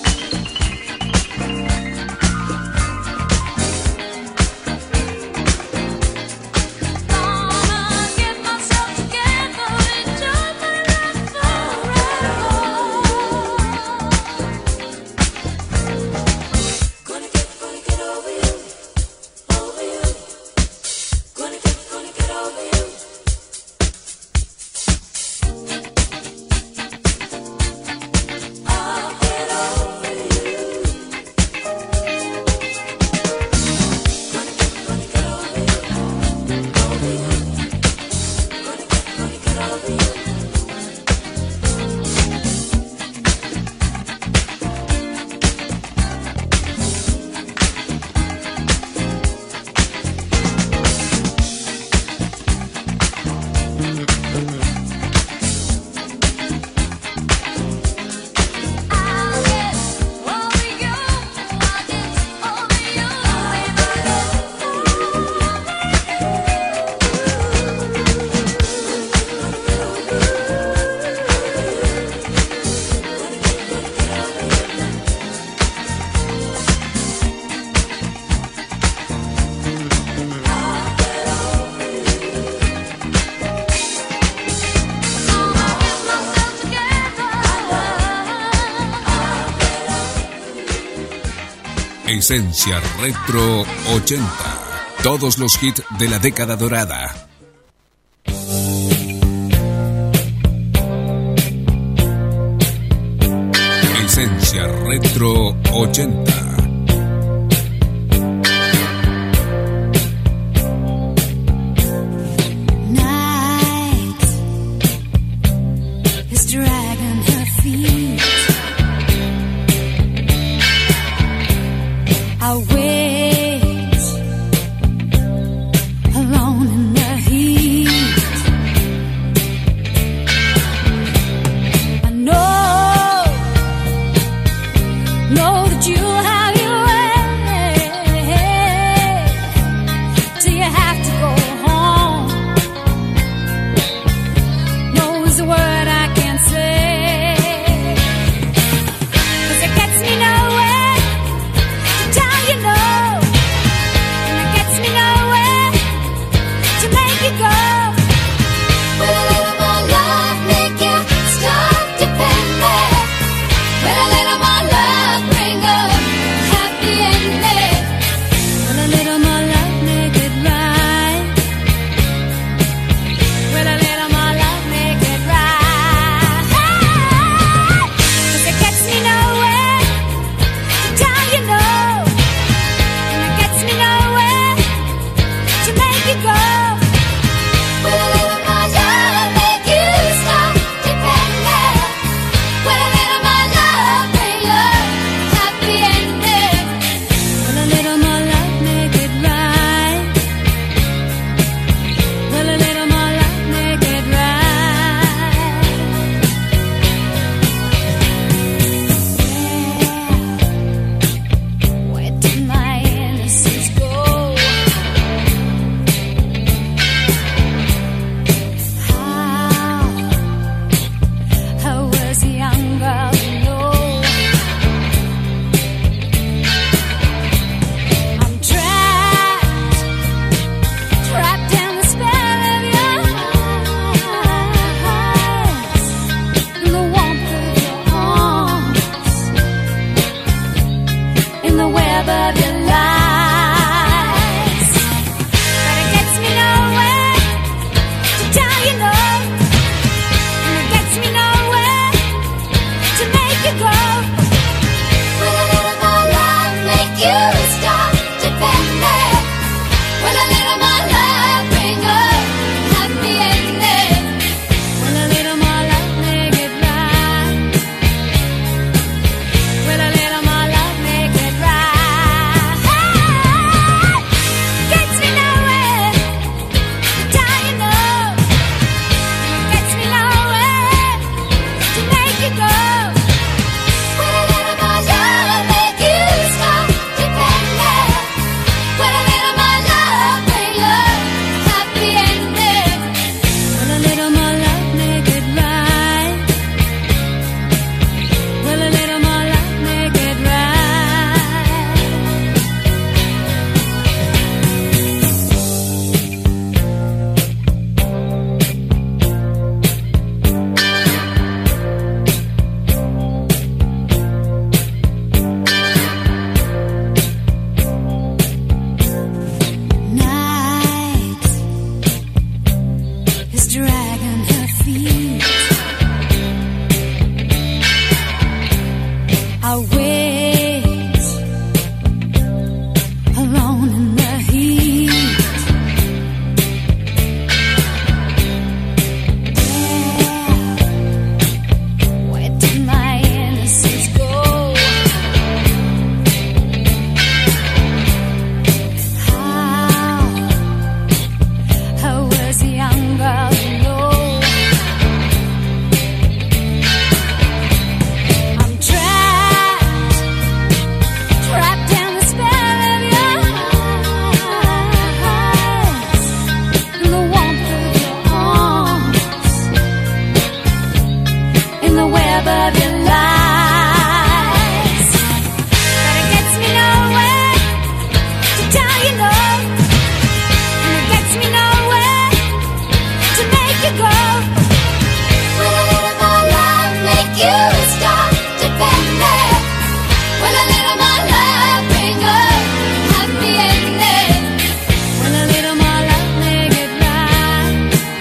Esencia Retro 80. Todos los hits de la década dorada. Esencia Retro 80. dragging her feet. I wait alone in the heat. Where did my innocence go? I was a young girl, you know. I'm trapped in the spell of your eyes, in the warmth of your arms, in the web of your lies. But it gets me nowhere to tell you no. And it gets me nowhere to make you go. Will a little more love make you stop depending? Will a little more love bring a happy ending? Will a little more love make it right?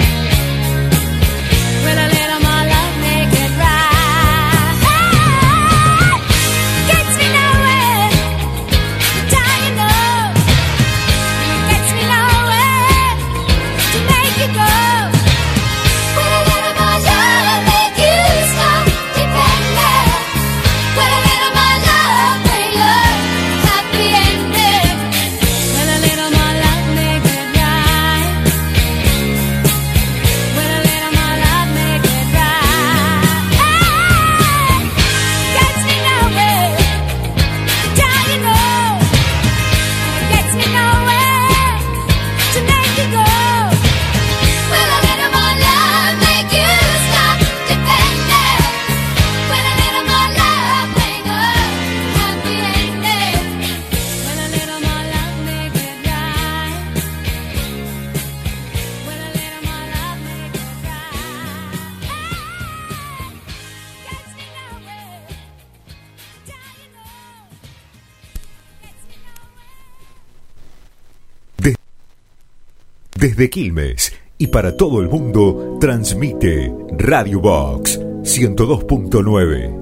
Will a little more love make it right? Gets me nowhere to tell you no. It gets me nowhere to make you go. Will a little more love make you stop depending? Will a little more love bring a happy ending? Will a little more love make it right? Will a little more love make it right? Gets me nowhere to tell you no. It gets me nowhere to make you go. Will a little more love make you stop depending? Will a little more love bring a happy ending? Will a little more love make it right? Will a little more love make it right? Desde Quilmes y para todo el mundo, transmite Radio Box 102.9.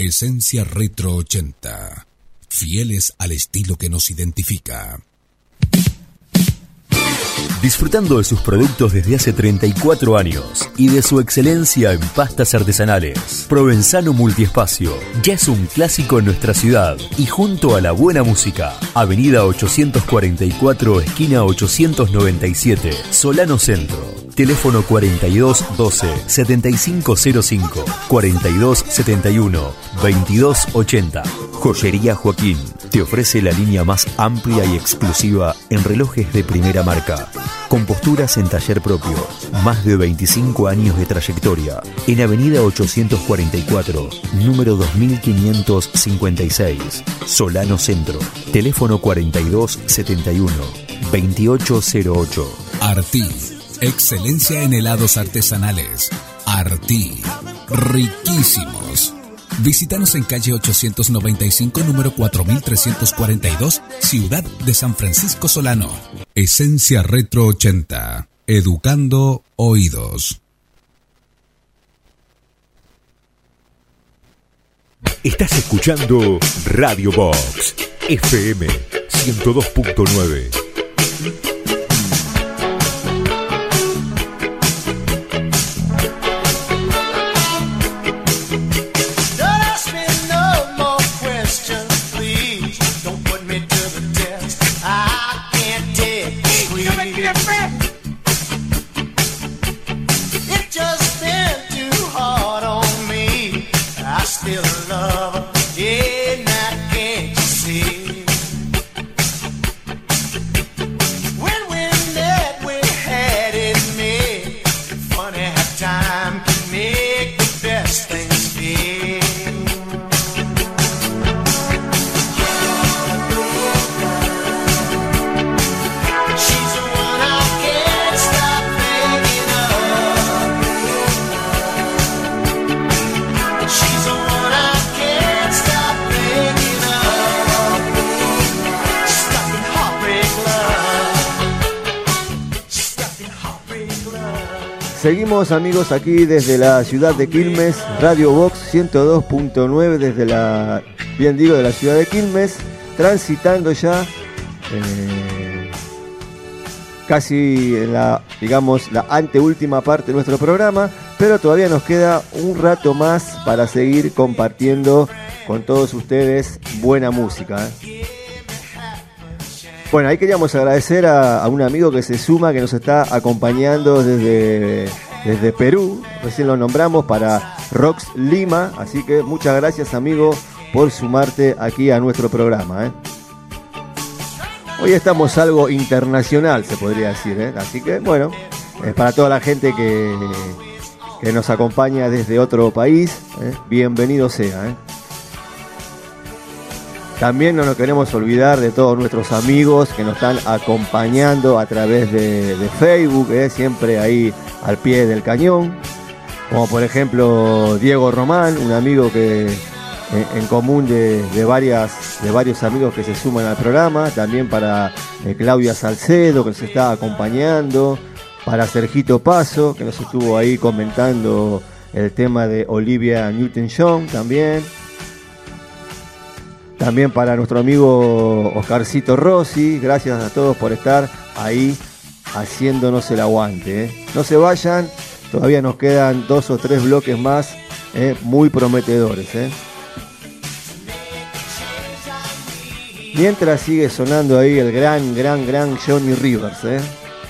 Esencia Retro 80. Fieles al estilo que nos identifica. Disfrutando de sus productos desde hace 34 años y de su excelencia en pastas artesanales. Provenzano Multiespacio ya es un clásico en nuestra ciudad y junto a la buena música. Avenida 844, esquina 897, Solano Centro. Teléfono 4212-7505, 4271-2280. Joyería Joaquín te ofrece la línea más amplia y exclusiva en relojes de primera marca. Con posturas en taller propio, más de 25 años de trayectoria. En Avenida 844, número 2556, Solano Centro. Teléfono 4271-2808. Artí. Excelencia en helados artesanales. Artí. Riquísimos. Visítanos en calle 895, número 4342, Ciudad de San Francisco Solano. Esencia Retro 80. Educando oídos. Estás escuchando Radio Box FM 102.9. Seguimos, amigos, aquí desde la ciudad de Quilmes, Radio Box 102.9 desde la, bien digo, de la ciudad de Quilmes, transitando ya casi en la, digamos, la anteúltima parte de nuestro programa, pero todavía nos queda un rato más para seguir compartiendo con todos ustedes buena música, ¿eh? Bueno, ahí queríamos agradecer a un amigo que se suma, que nos está acompañando desde Perú, recién lo nombramos, para Rox Lima, así que muchas gracias, amigo, por sumarte aquí a nuestro programa, ¿eh? Hoy estamos algo internacional, se podría decir, ¿eh? Así que, bueno, para toda la gente que nos acompaña desde otro país, bienvenido sea, ¿eh? También no nos queremos olvidar de todos nuestros amigos que nos están acompañando a través de Facebook, siempre ahí al pie del cañón, como por ejemplo Diego Román, un amigo que en común de varios amigos que se suman al programa, también para Claudia Salcedo, que nos está acompañando, para Sergito Paso, que nos estuvo ahí comentando el tema de Olivia Newton-John también para nuestro amigo Oscarcito Rossi. Gracias a todos por estar ahí haciéndonos el aguante, ¿eh? No se vayan, todavía nos quedan 2 o 3 bloques más, muy prometedores, ¿eh? Mientras sigue sonando ahí el gran Johnny Rivers, ¿eh?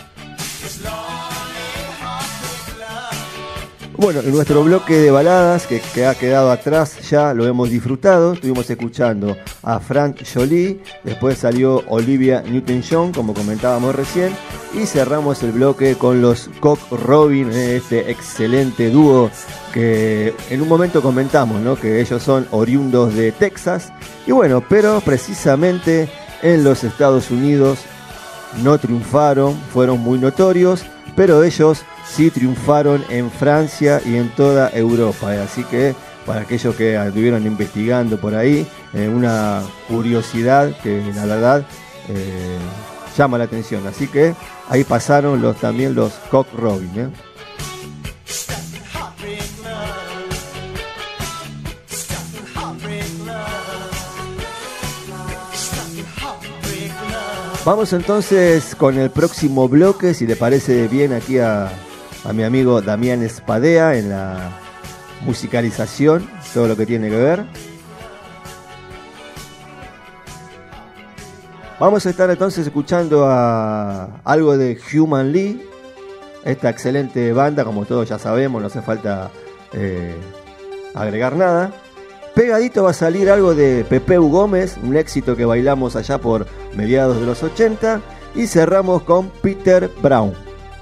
Bueno, en nuestro bloque de baladas que ha quedado atrás ya lo hemos disfrutado. Estuvimos escuchando a Frank Jolie, después salió Olivia Newton-John, como comentábamos recién, y cerramos el bloque con los Cock Robin, este excelente dúo que en un momento comentamos, ¿no?, que ellos son oriundos de Texas, y bueno, pero precisamente en los Estados Unidos no triunfaron, fueron muy notorios, pero ellos sí triunfaron en Francia y en toda Europa, así que para aquellos que estuvieron investigando por ahí, una curiosidad que la verdad llama la atención, así que ahí pasaron también los Cock Robin, ¿eh? Vamos entonces con el próximo bloque, si le parece bien aquí a mi amigo Damián Espadea en la musicalización, todo lo que tiene que ver. Vamos a estar entonces escuchando algo de Human League, esta excelente banda, como todos ya sabemos, no hace falta agregar nada. Pegadito va a salir algo de Pepeu Gómez, un éxito que bailamos allá por mediados de los 80, y cerramos con Peter Brown.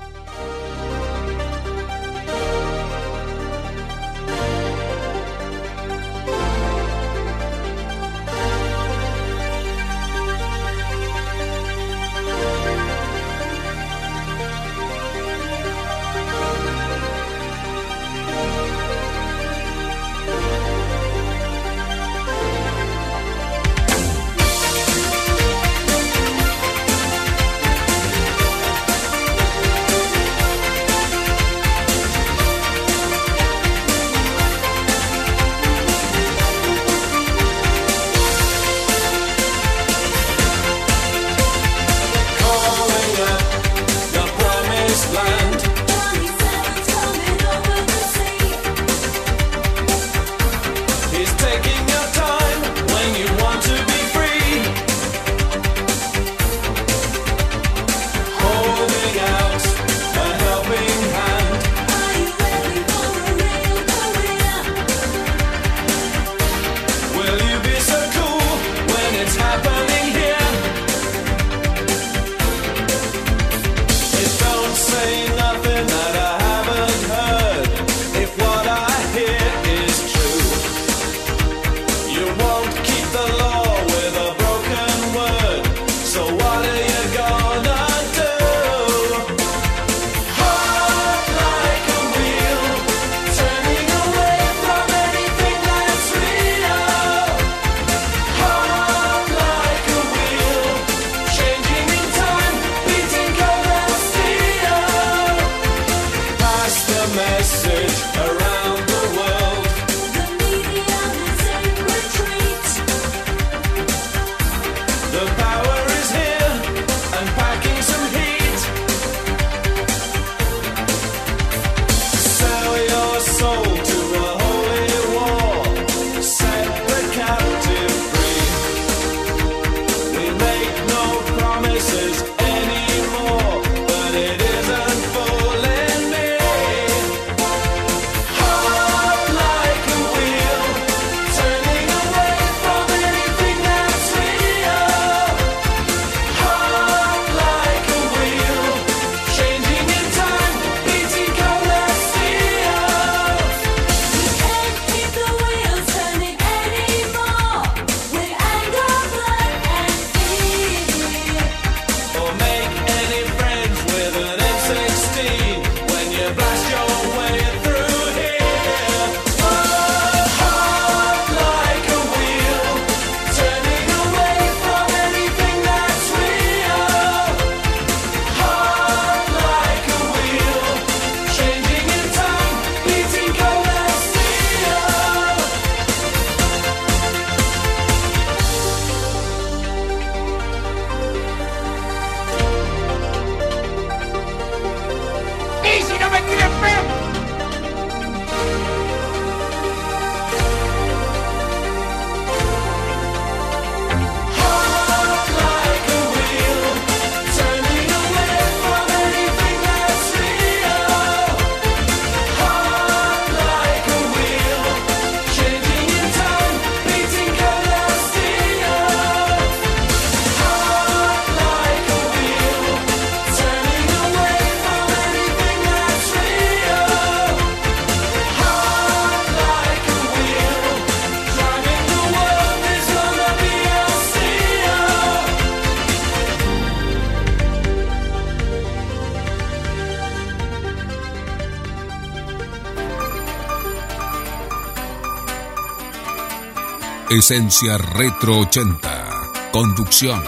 Esencia Retro 80. Conducción: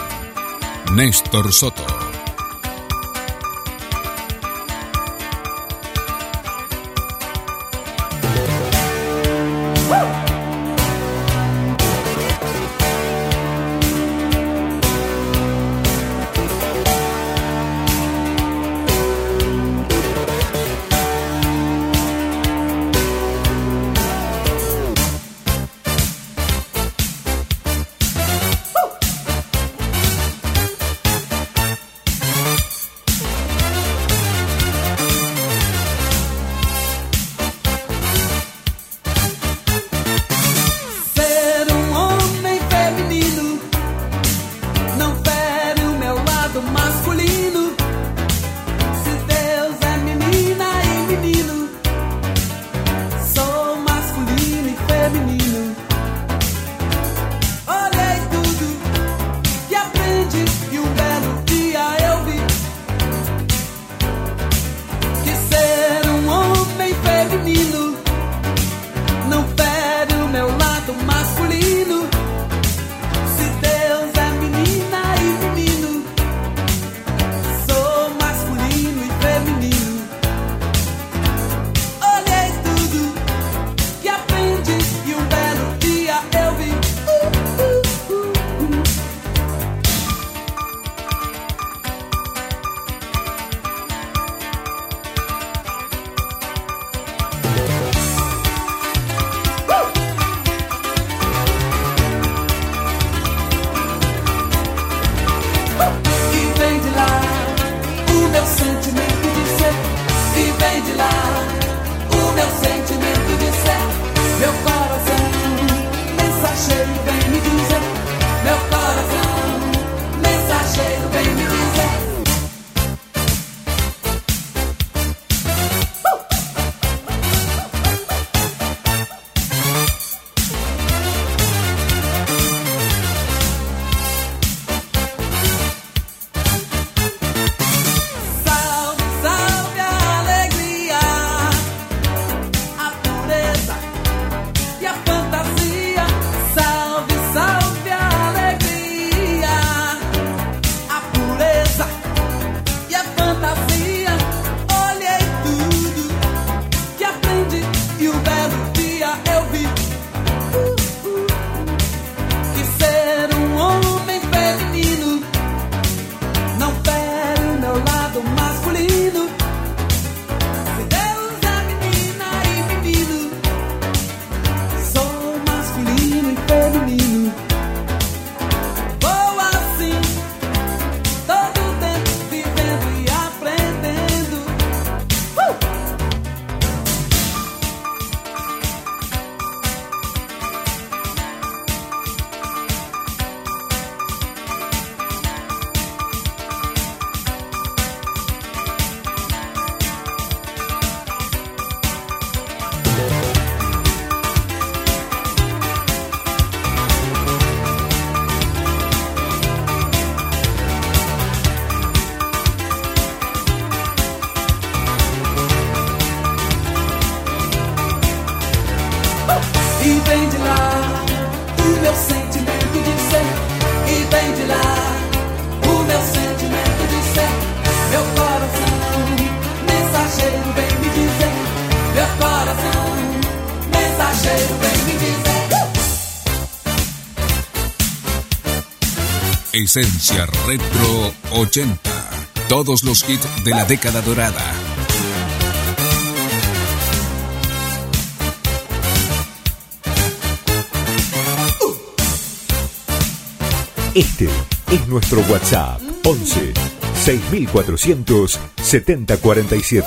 Néstor Soto. E vem de lá o meu sentimento de ser. E vem de lá o meu sentimento de ser. Meu coração, mensageiro, vem me dizer. Meu coração, mensageiro, vem me dizer. Esencia Retro 80. Todos los hits de la década dorada. Este es nuestro WhatsApp 11 6400 7047.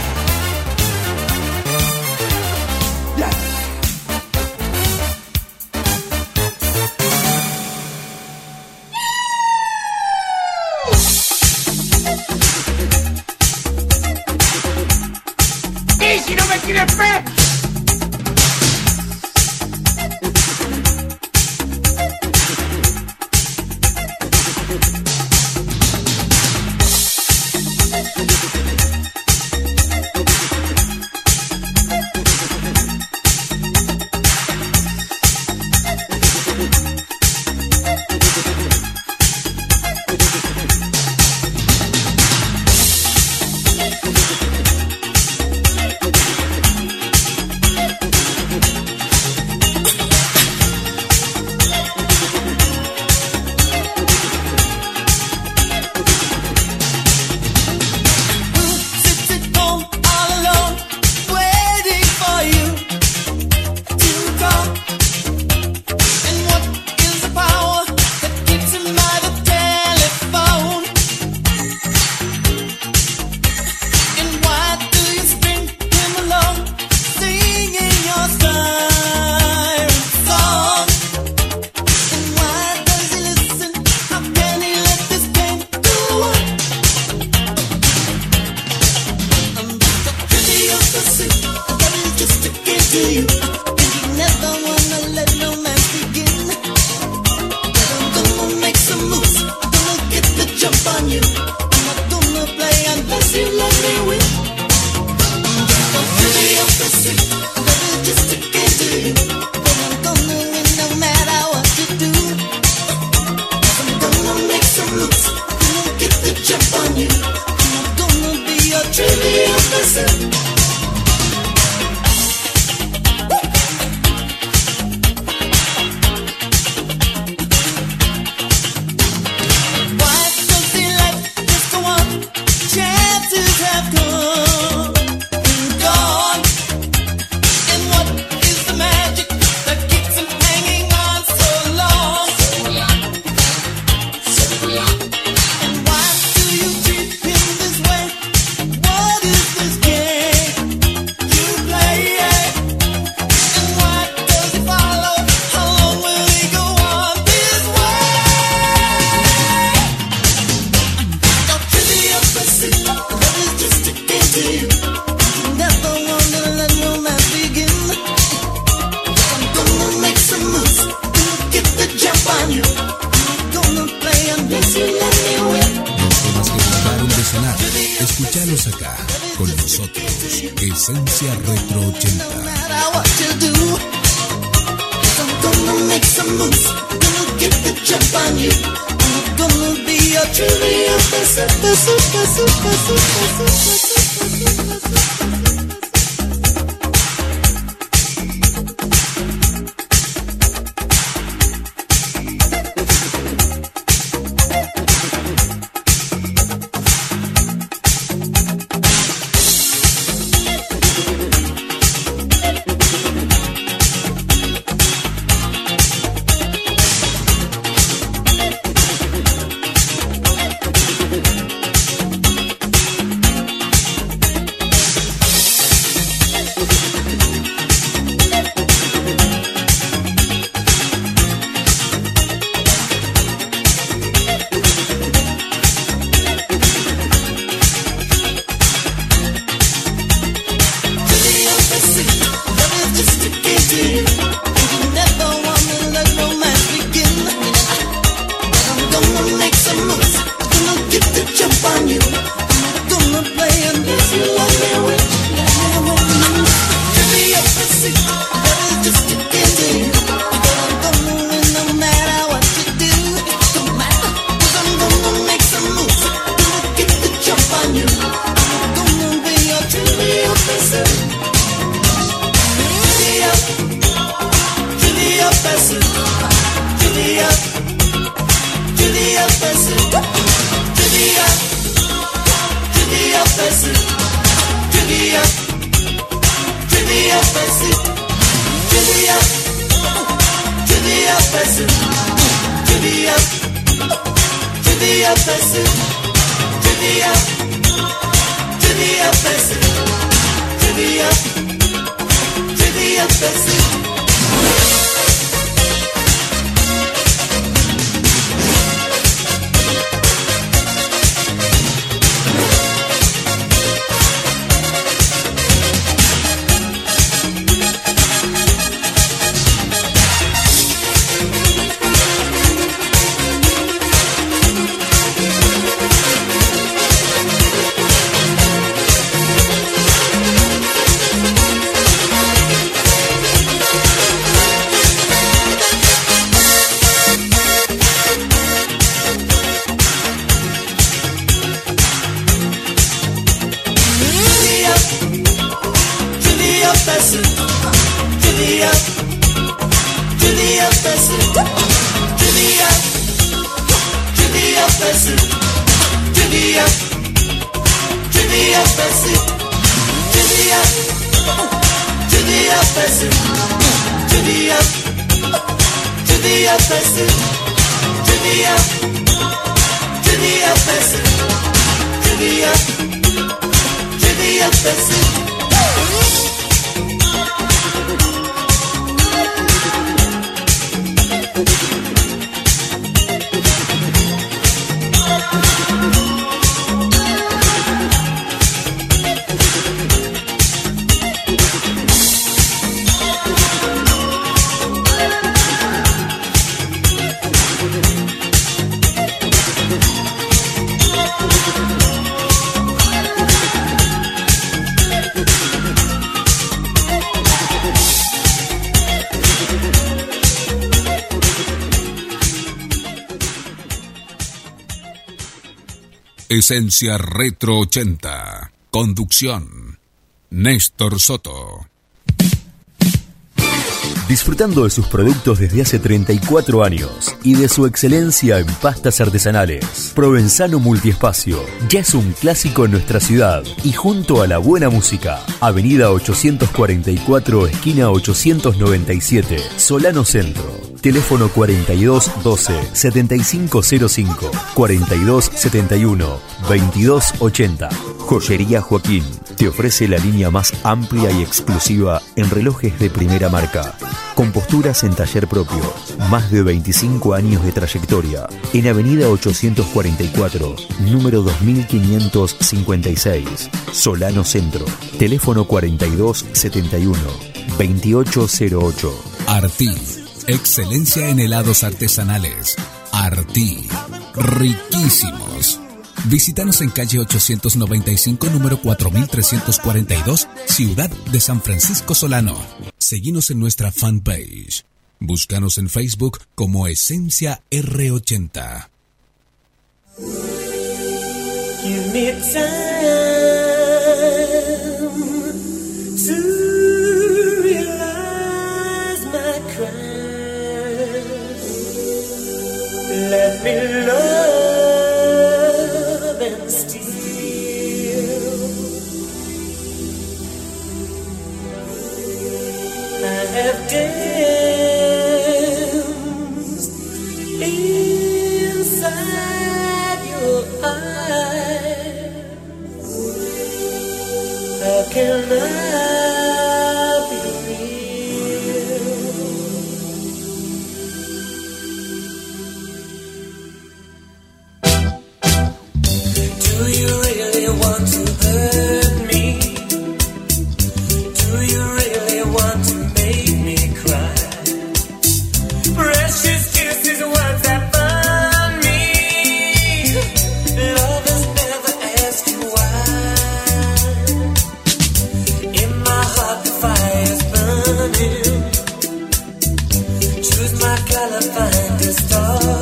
¿Y si no me tienes fe? Escúchalos acá, con nosotros, Esencia Retro 80. pursuit. Giddy up, pursuit. Giddy up, pursuit. Giddy up, pursuit. Giddy up, pursuit. Esencia Retro 80. Conducción: Néstor Soto. Disfrutando de sus productos desde hace 34 años y de su excelencia en pastas artesanales, Provenzano Multiespacio ya es un clásico en nuestra ciudad y junto a la buena música. Avenida 844, esquina 897, Solano Centro. Teléfono 4212-7505, 4271-2280. Joyería Joaquín te ofrece la línea más amplia y exclusiva en relojes de primera marca, con posturas en taller propio, más de 25 años de trayectoria. En Avenida 844, número 2556, Solano Centro. Teléfono 4271-2808. Artí. Excelencia en helados artesanales. Artí. Riquísimos. Visítanos en calle 895, número 4342, Ciudad de San Francisco Solano. Seguinos en nuestra fanpage. Búscanos en Facebook como Esencia R80. Give me time to realize my crime. Let me love and steal. I have danced inside your eyes. How can I be real? Do you really want to hurt me? Do you really want to make me cry? Precious kisses, words that burn me. Lovers never ask you why. In my heart the fire's burning. Choose my color, find a star.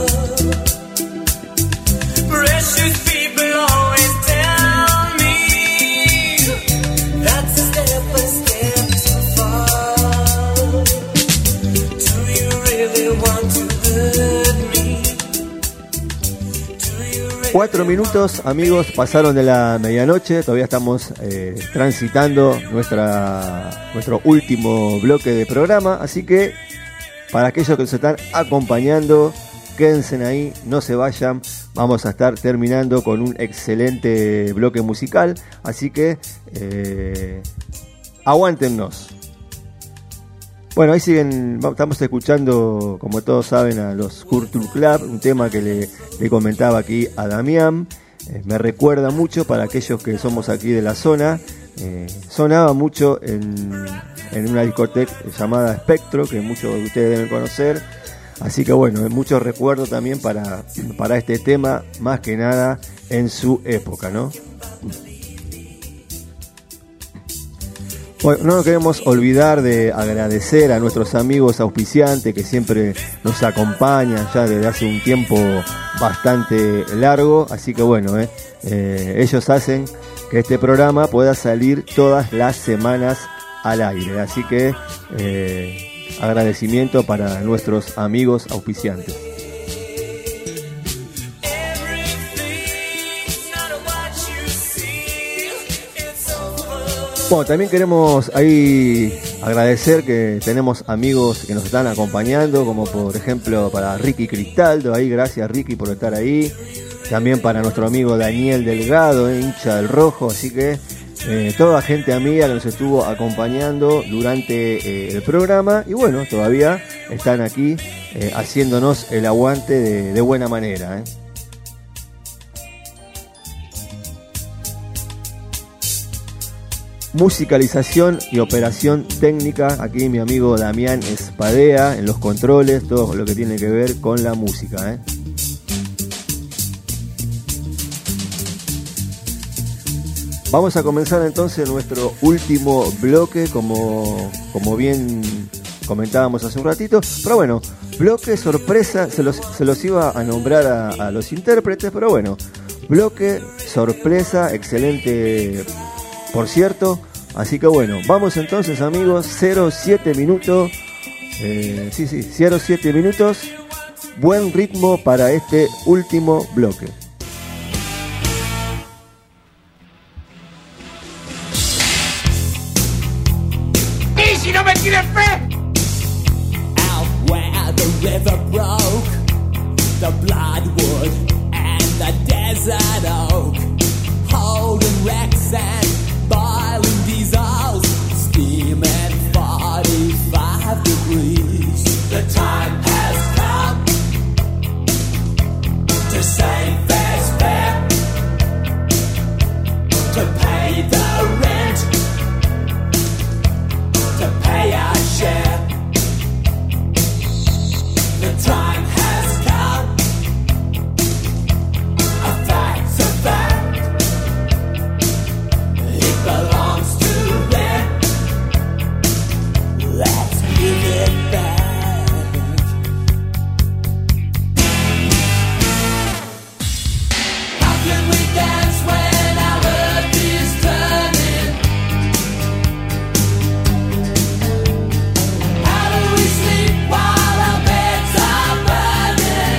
Precious people always tell me that's a step too far. 4 minutos, amigos, pasaron de la medianoche. Todavía estamos transitando nuestro último bloque de programa. Así que, para aquellos que nos están acompañando, quédense ahí, no se vayan. Vamos a estar terminando con un excelente bloque musical. Así que, aguántennos. Bueno, ahí siguen, estamos escuchando, como todos saben, a los Culture Club, un tema que le comentaba aquí a Damián. Me recuerda mucho para aquellos que somos aquí de la zona. Sonaba mucho en una discoteca llamada Espectro, que muchos de ustedes deben conocer. Así que bueno, muchos recuerdos también para este tema, más que nada en su época, ¿no? Bueno, no nos queremos olvidar de agradecer a nuestros amigos auspiciantes que siempre nos acompañan ya desde hace un tiempo bastante largo. Así que bueno, ellos hacen que este programa pueda salir todas las semanas al aire. Así que agradecimiento para nuestros amigos auspiciantes. Bueno, también queremos ahí agradecer que tenemos amigos que nos están acompañando, como por ejemplo para Ricky Cristaldo, ahí gracias Ricky por estar ahí. También para nuestro amigo Daniel Delgado, hincha del Rojo, así que toda gente amiga que nos estuvo acompañando durante el programa y bueno, todavía están aquí haciéndonos el aguante de buena manera. Musicalización y operación técnica, aquí mi amigo Damián Espadea en los controles, todo lo que tiene que ver con la música. Vamos a comenzar entonces nuestro último bloque, como bien comentábamos hace un ratito, pero bueno, bloque sorpresa, se los iba a nombrar a los intérpretes, pero bueno, bloque sorpresa, excelente. Por cierto, así que bueno, vamos entonces amigos, 07 minutos, 07 minutos, buen ritmo para este último bloque. ¿Y si no me tienes fe? Out where the river broke, the bloodwood and the desert oak, holding wrecks and boiling diesels, steaming 45 degrees. The time has come to save fair's fair, to pay the rent, to pay our share. The time has come, a fact's a fact. It belongs to them. Let's give it back. How can we dance when our earth is turning? How do we sleep while our beds are burning?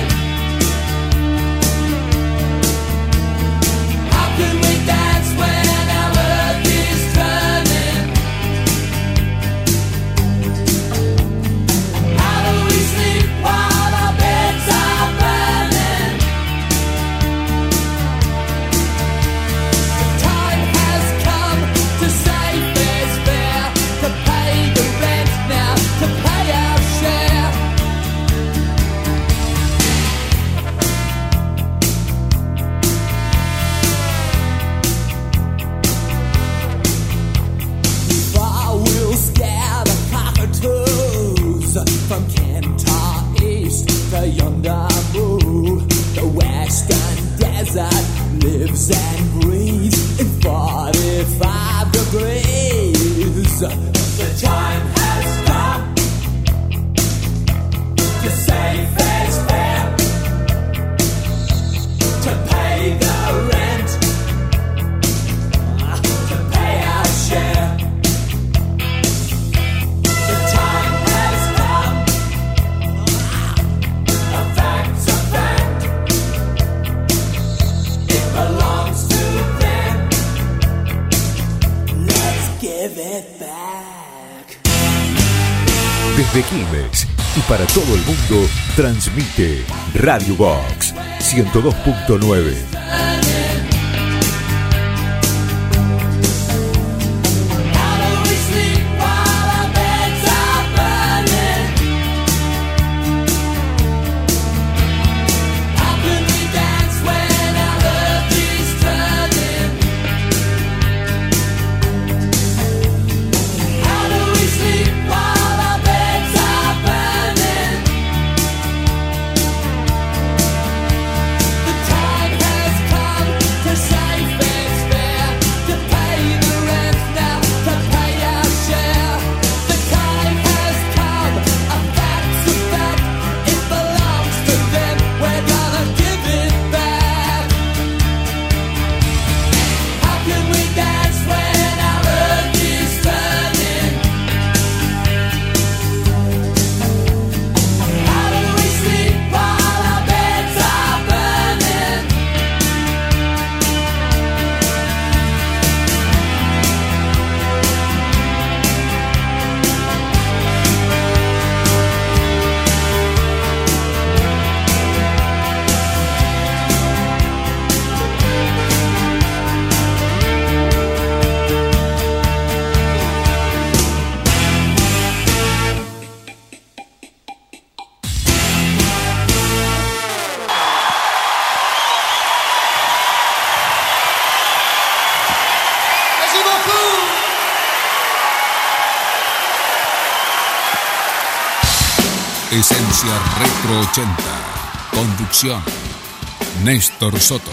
How can we dance when our earth is turning? How do we sleep while our beds are burning? The time has come to save fair's fair, to pay the rent now, to pay our share. Far we'll scare the cockatoos from Kentar East to yonder Moo. The western desert lives and breathes in 45 degrees. The time has come to save fair's fair, to pay the rent, to pay our share. The time has come, a fact's a fact. Desde Quilmes y para todo el mundo, transmite Radio Box 102.9. Esencia Retro 80. Conducción: Néstor Soto.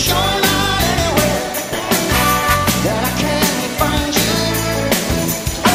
That I can't find you.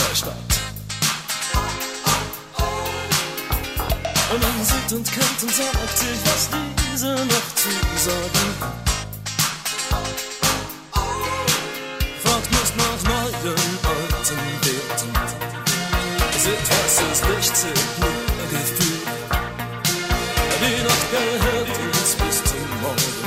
der Stadt. Und man sieht und kennt und sagt sich, was diese noch zu sagen hat. Fragt nicht nach neuen, alten Werten. Seht, was ist nicht, seht nur Gefühl. Die Nacht gehört uns bis zum Morgen.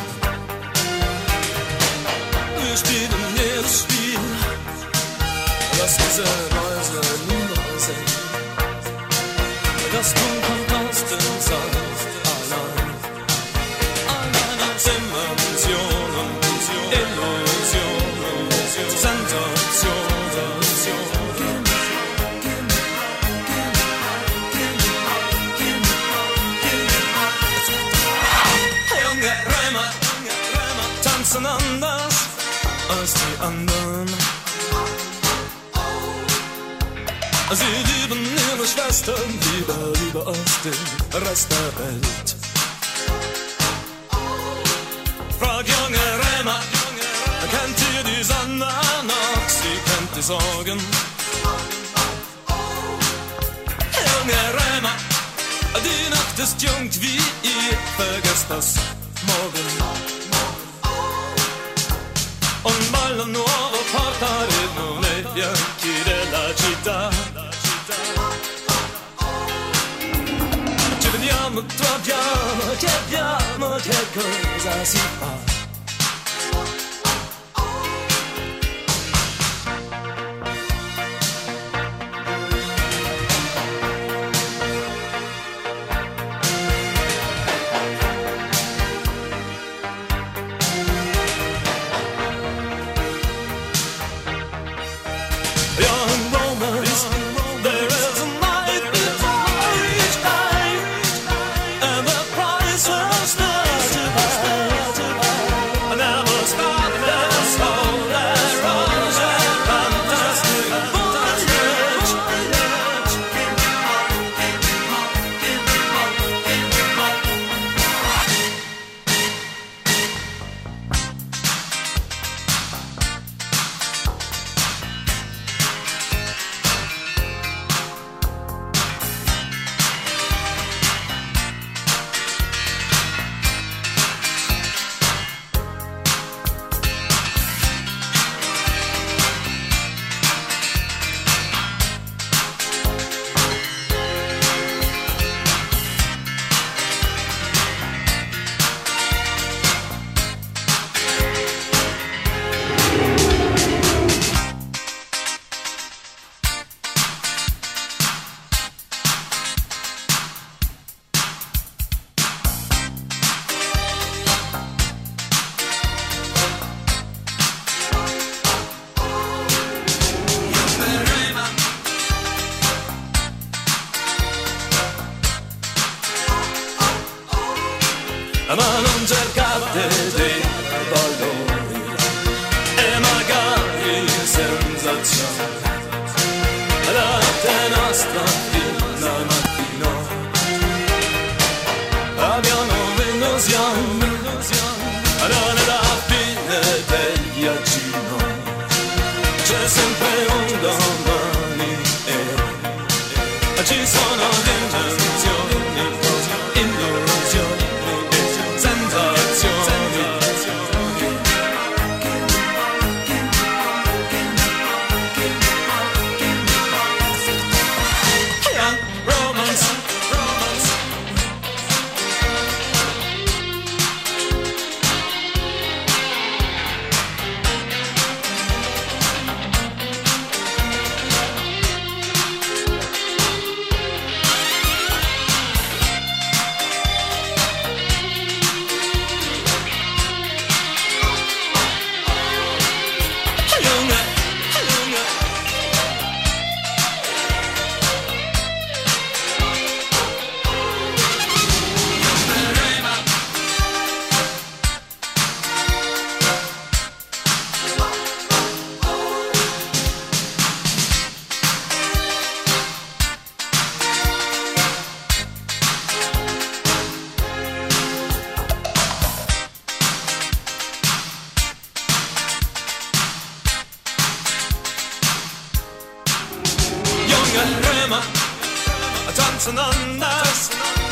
Wir spielen jedes Spiel, lass diese Reise niemals sehen. Das Tun kommt aus dem Saft allein. Allein aus Emotionen, Illusionen, Sensationen. Junge Römer tanzen anders als die anderen. Sie lieben ihre Schwestern lieber als den Rest der Welt. Frag junge Römer, kennt ihr die Sonne noch? Sie kennt die Sorgen. Junge Römer, die Nacht ist jung wie ihr, vergesst das morgen. Un ballo nuovo porta il nome bianchi della città. Ci vediamo, troviamo, chiediamo che cosa si fa. Ma non cercate dei valori e magari sensazioni. La notte nostra fino al mattino abbiamo un'illusione, non è la fine del viaggino, c'è sempre un domani e ci sono dimensioni, illusioni. Römer tanzen anders.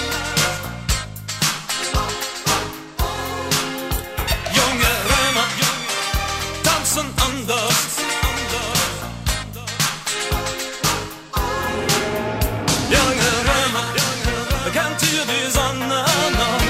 Junge Römer tanzen anders. Junge Römer, kennt ihr die Sonne noch?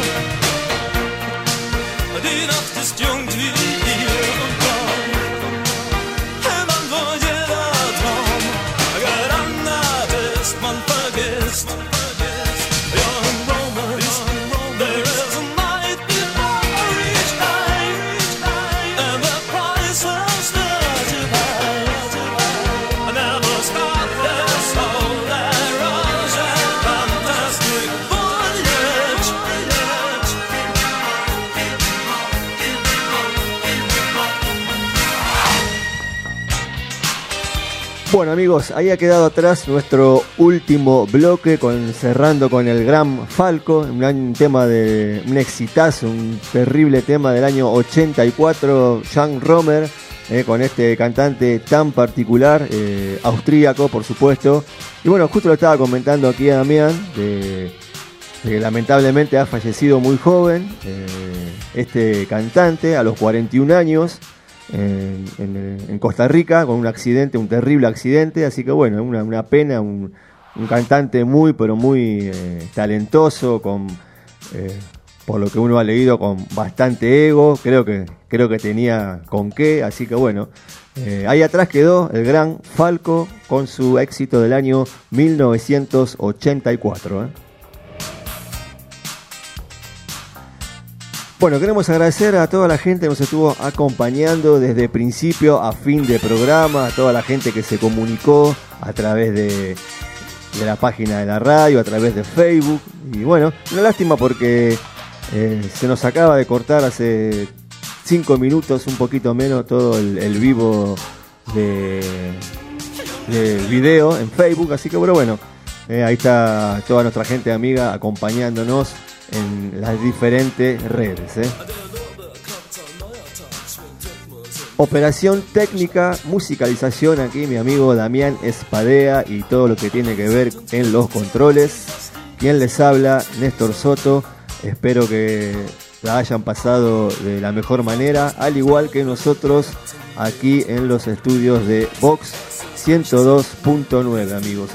Die Nacht ist jung wie ihr und blau. Im Land, wo jeder Traum gerannt ist, man vergisst. Young Romans, there is a night before we reach night, and the price is still too high. I never stop their soul, their rush and fantastic voyage. Bueno amigos, ahí ha quedado atrás nuestro último bloque cerrando con el Gran Falco, un tema de un exitazo, un terrible tema del año 84, Jan Romer, con este cantante tan particular, austríaco por supuesto. Y bueno, justo lo estaba comentando aquí a Damián, de que lamentablemente ha fallecido muy joven este cantante a los 41 años. En Costa Rica con un accidente, un terrible accidente, así que bueno, una pena, un cantante muy pero muy talentoso, con por lo que uno ha leído, con bastante ego, creo que tenía con qué, así que bueno, ahí atrás quedó el Gran Falco con su éxito del año 1984. Bueno, queremos agradecer a toda la gente que nos estuvo acompañando desde principio a fin de programa, a toda la gente que se comunicó a través de la página de la radio, a través de Facebook. Y bueno, una lástima porque se nos acaba de cortar hace 5 minutos, un poquito menos, todo el vivo de video en Facebook. Así que bueno, ahí está toda nuestra gente amiga acompañándonos en las diferentes redes. Operación técnica, musicalización aquí mi amigo Damián Espadea y todo lo que tiene que ver en los controles. Quien les habla, Néstor Soto. Espero que la hayan pasado de la mejor manera, al igual que nosotros aquí en los estudios de Vox 102.9, amigos.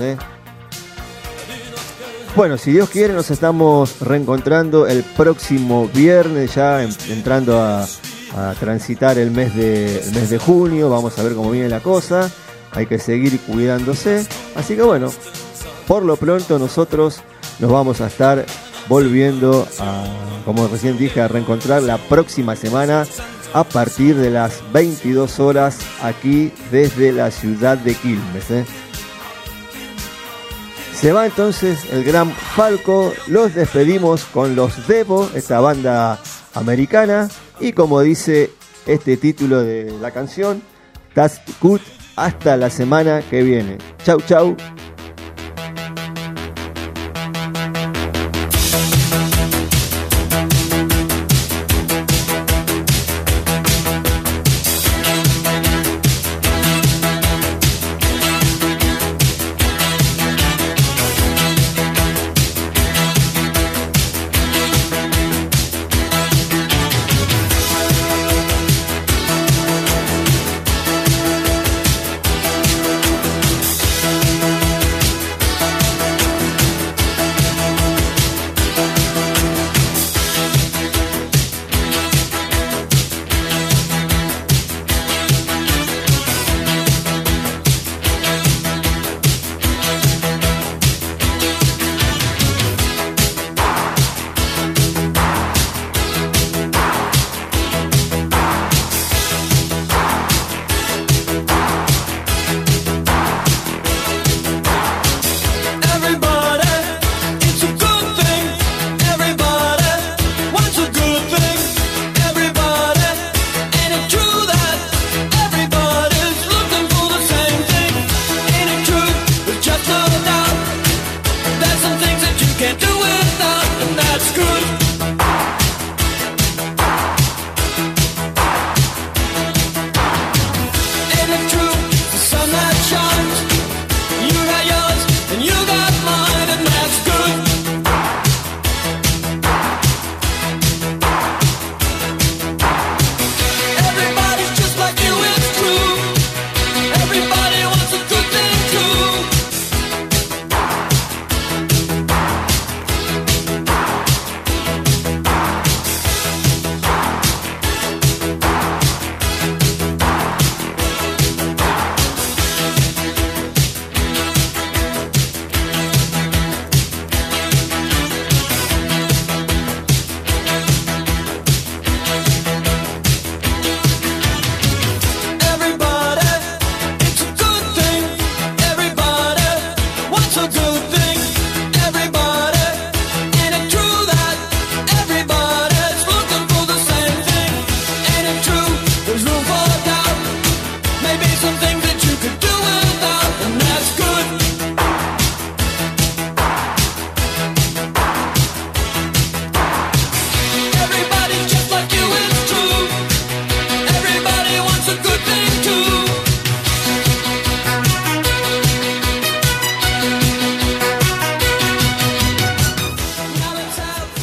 Bueno, si Dios quiere nos estamos reencontrando el próximo viernes, ya entrando a transitar el mes de junio. Vamos a ver cómo viene la cosa, hay que seguir cuidándose, así que bueno, por lo pronto nosotros nos vamos a estar volviendo como recién dije, a reencontrar la próxima semana a partir de las 22 horas aquí desde la ciudad de Quilmes. Se va entonces el Gran Falco, los despedimos con los Devo, esta banda americana, y como dice este título de la canción, That's Good, hasta la semana que viene. Chau, chau. And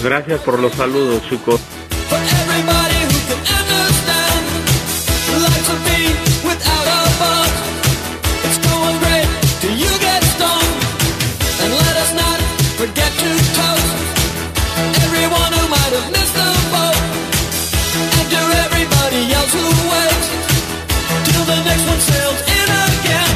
Gracias por los saludos, chicos. For everybody who can understand, life's a beat without a buzz. It's going great till you get stoned. And let us not forget to toast everyone who might have missed the boat. And to everybody else who waits till the next one sails in again.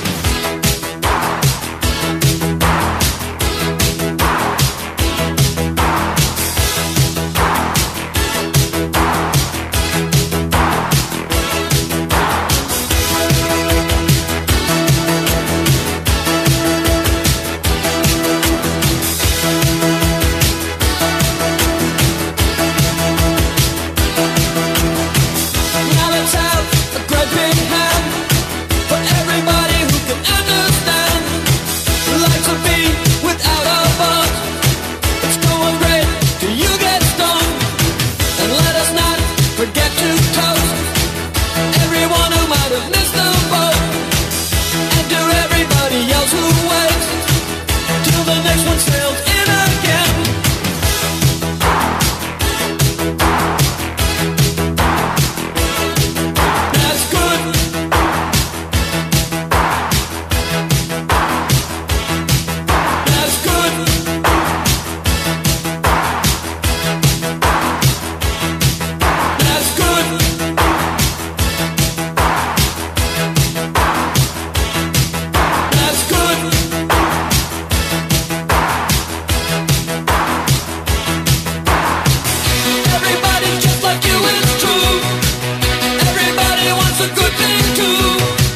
Now let's have a great big hand for everybody who can understand. Life's a beat without a buzz. It's going great till you get stoned. And let us not forget to toast everyone who might have missed the boat. And to everybody else who waits till the next one sails in again. That's good. That's good. That's good. That's good. Everybody just like you is true. Everybody wants a good thing too.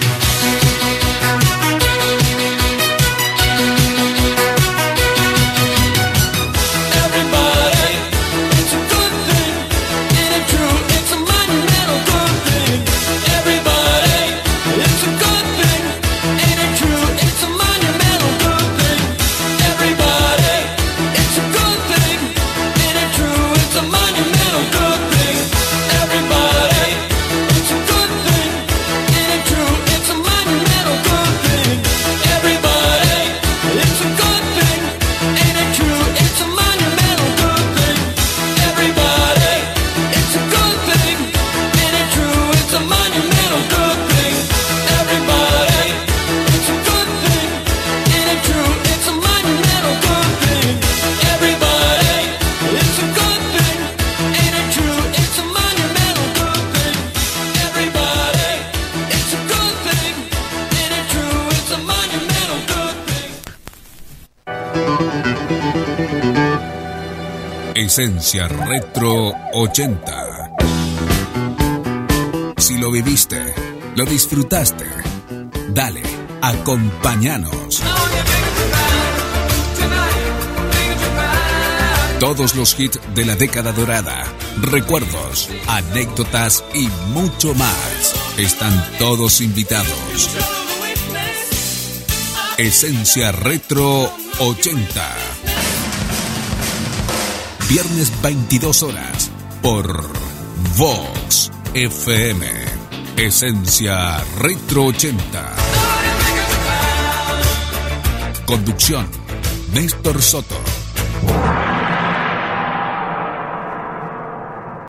Everybody, it's a good thing. Ain't it true? It's a monumental good thing. Everybody, it's a good thing. Ain't it true? It's a monumental good thing. Everybody, it's a good thing. Ain't it true? It's a monumental good thing. Everybody, it's a good thing. Ain't it true? It's a monumental good thing. Everybody, it's a good thing. Ain't it true? It's a monumental good thing. Everybody, it's a good thing. Ain't it true? It's a monumental good thing. Everybody, it's a good thing. Ain't it true? It's a monumental good thing. Everybody, it's a good thing. Ain't it true? It's a monumental good thing. Everybody, it's a good thing. Ain't it true? It's a monumental good thing. Esencia Retro 80. Si lo viviste, lo disfrutaste, dale, acompáñanos. Todos los hits de la década dorada, recuerdos, anécdotas y mucho más. Están todos invitados. Esencia Retro 80. Viernes 22 horas por Vox FM. Esencia Retro 80. Conducción: Néstor Soto.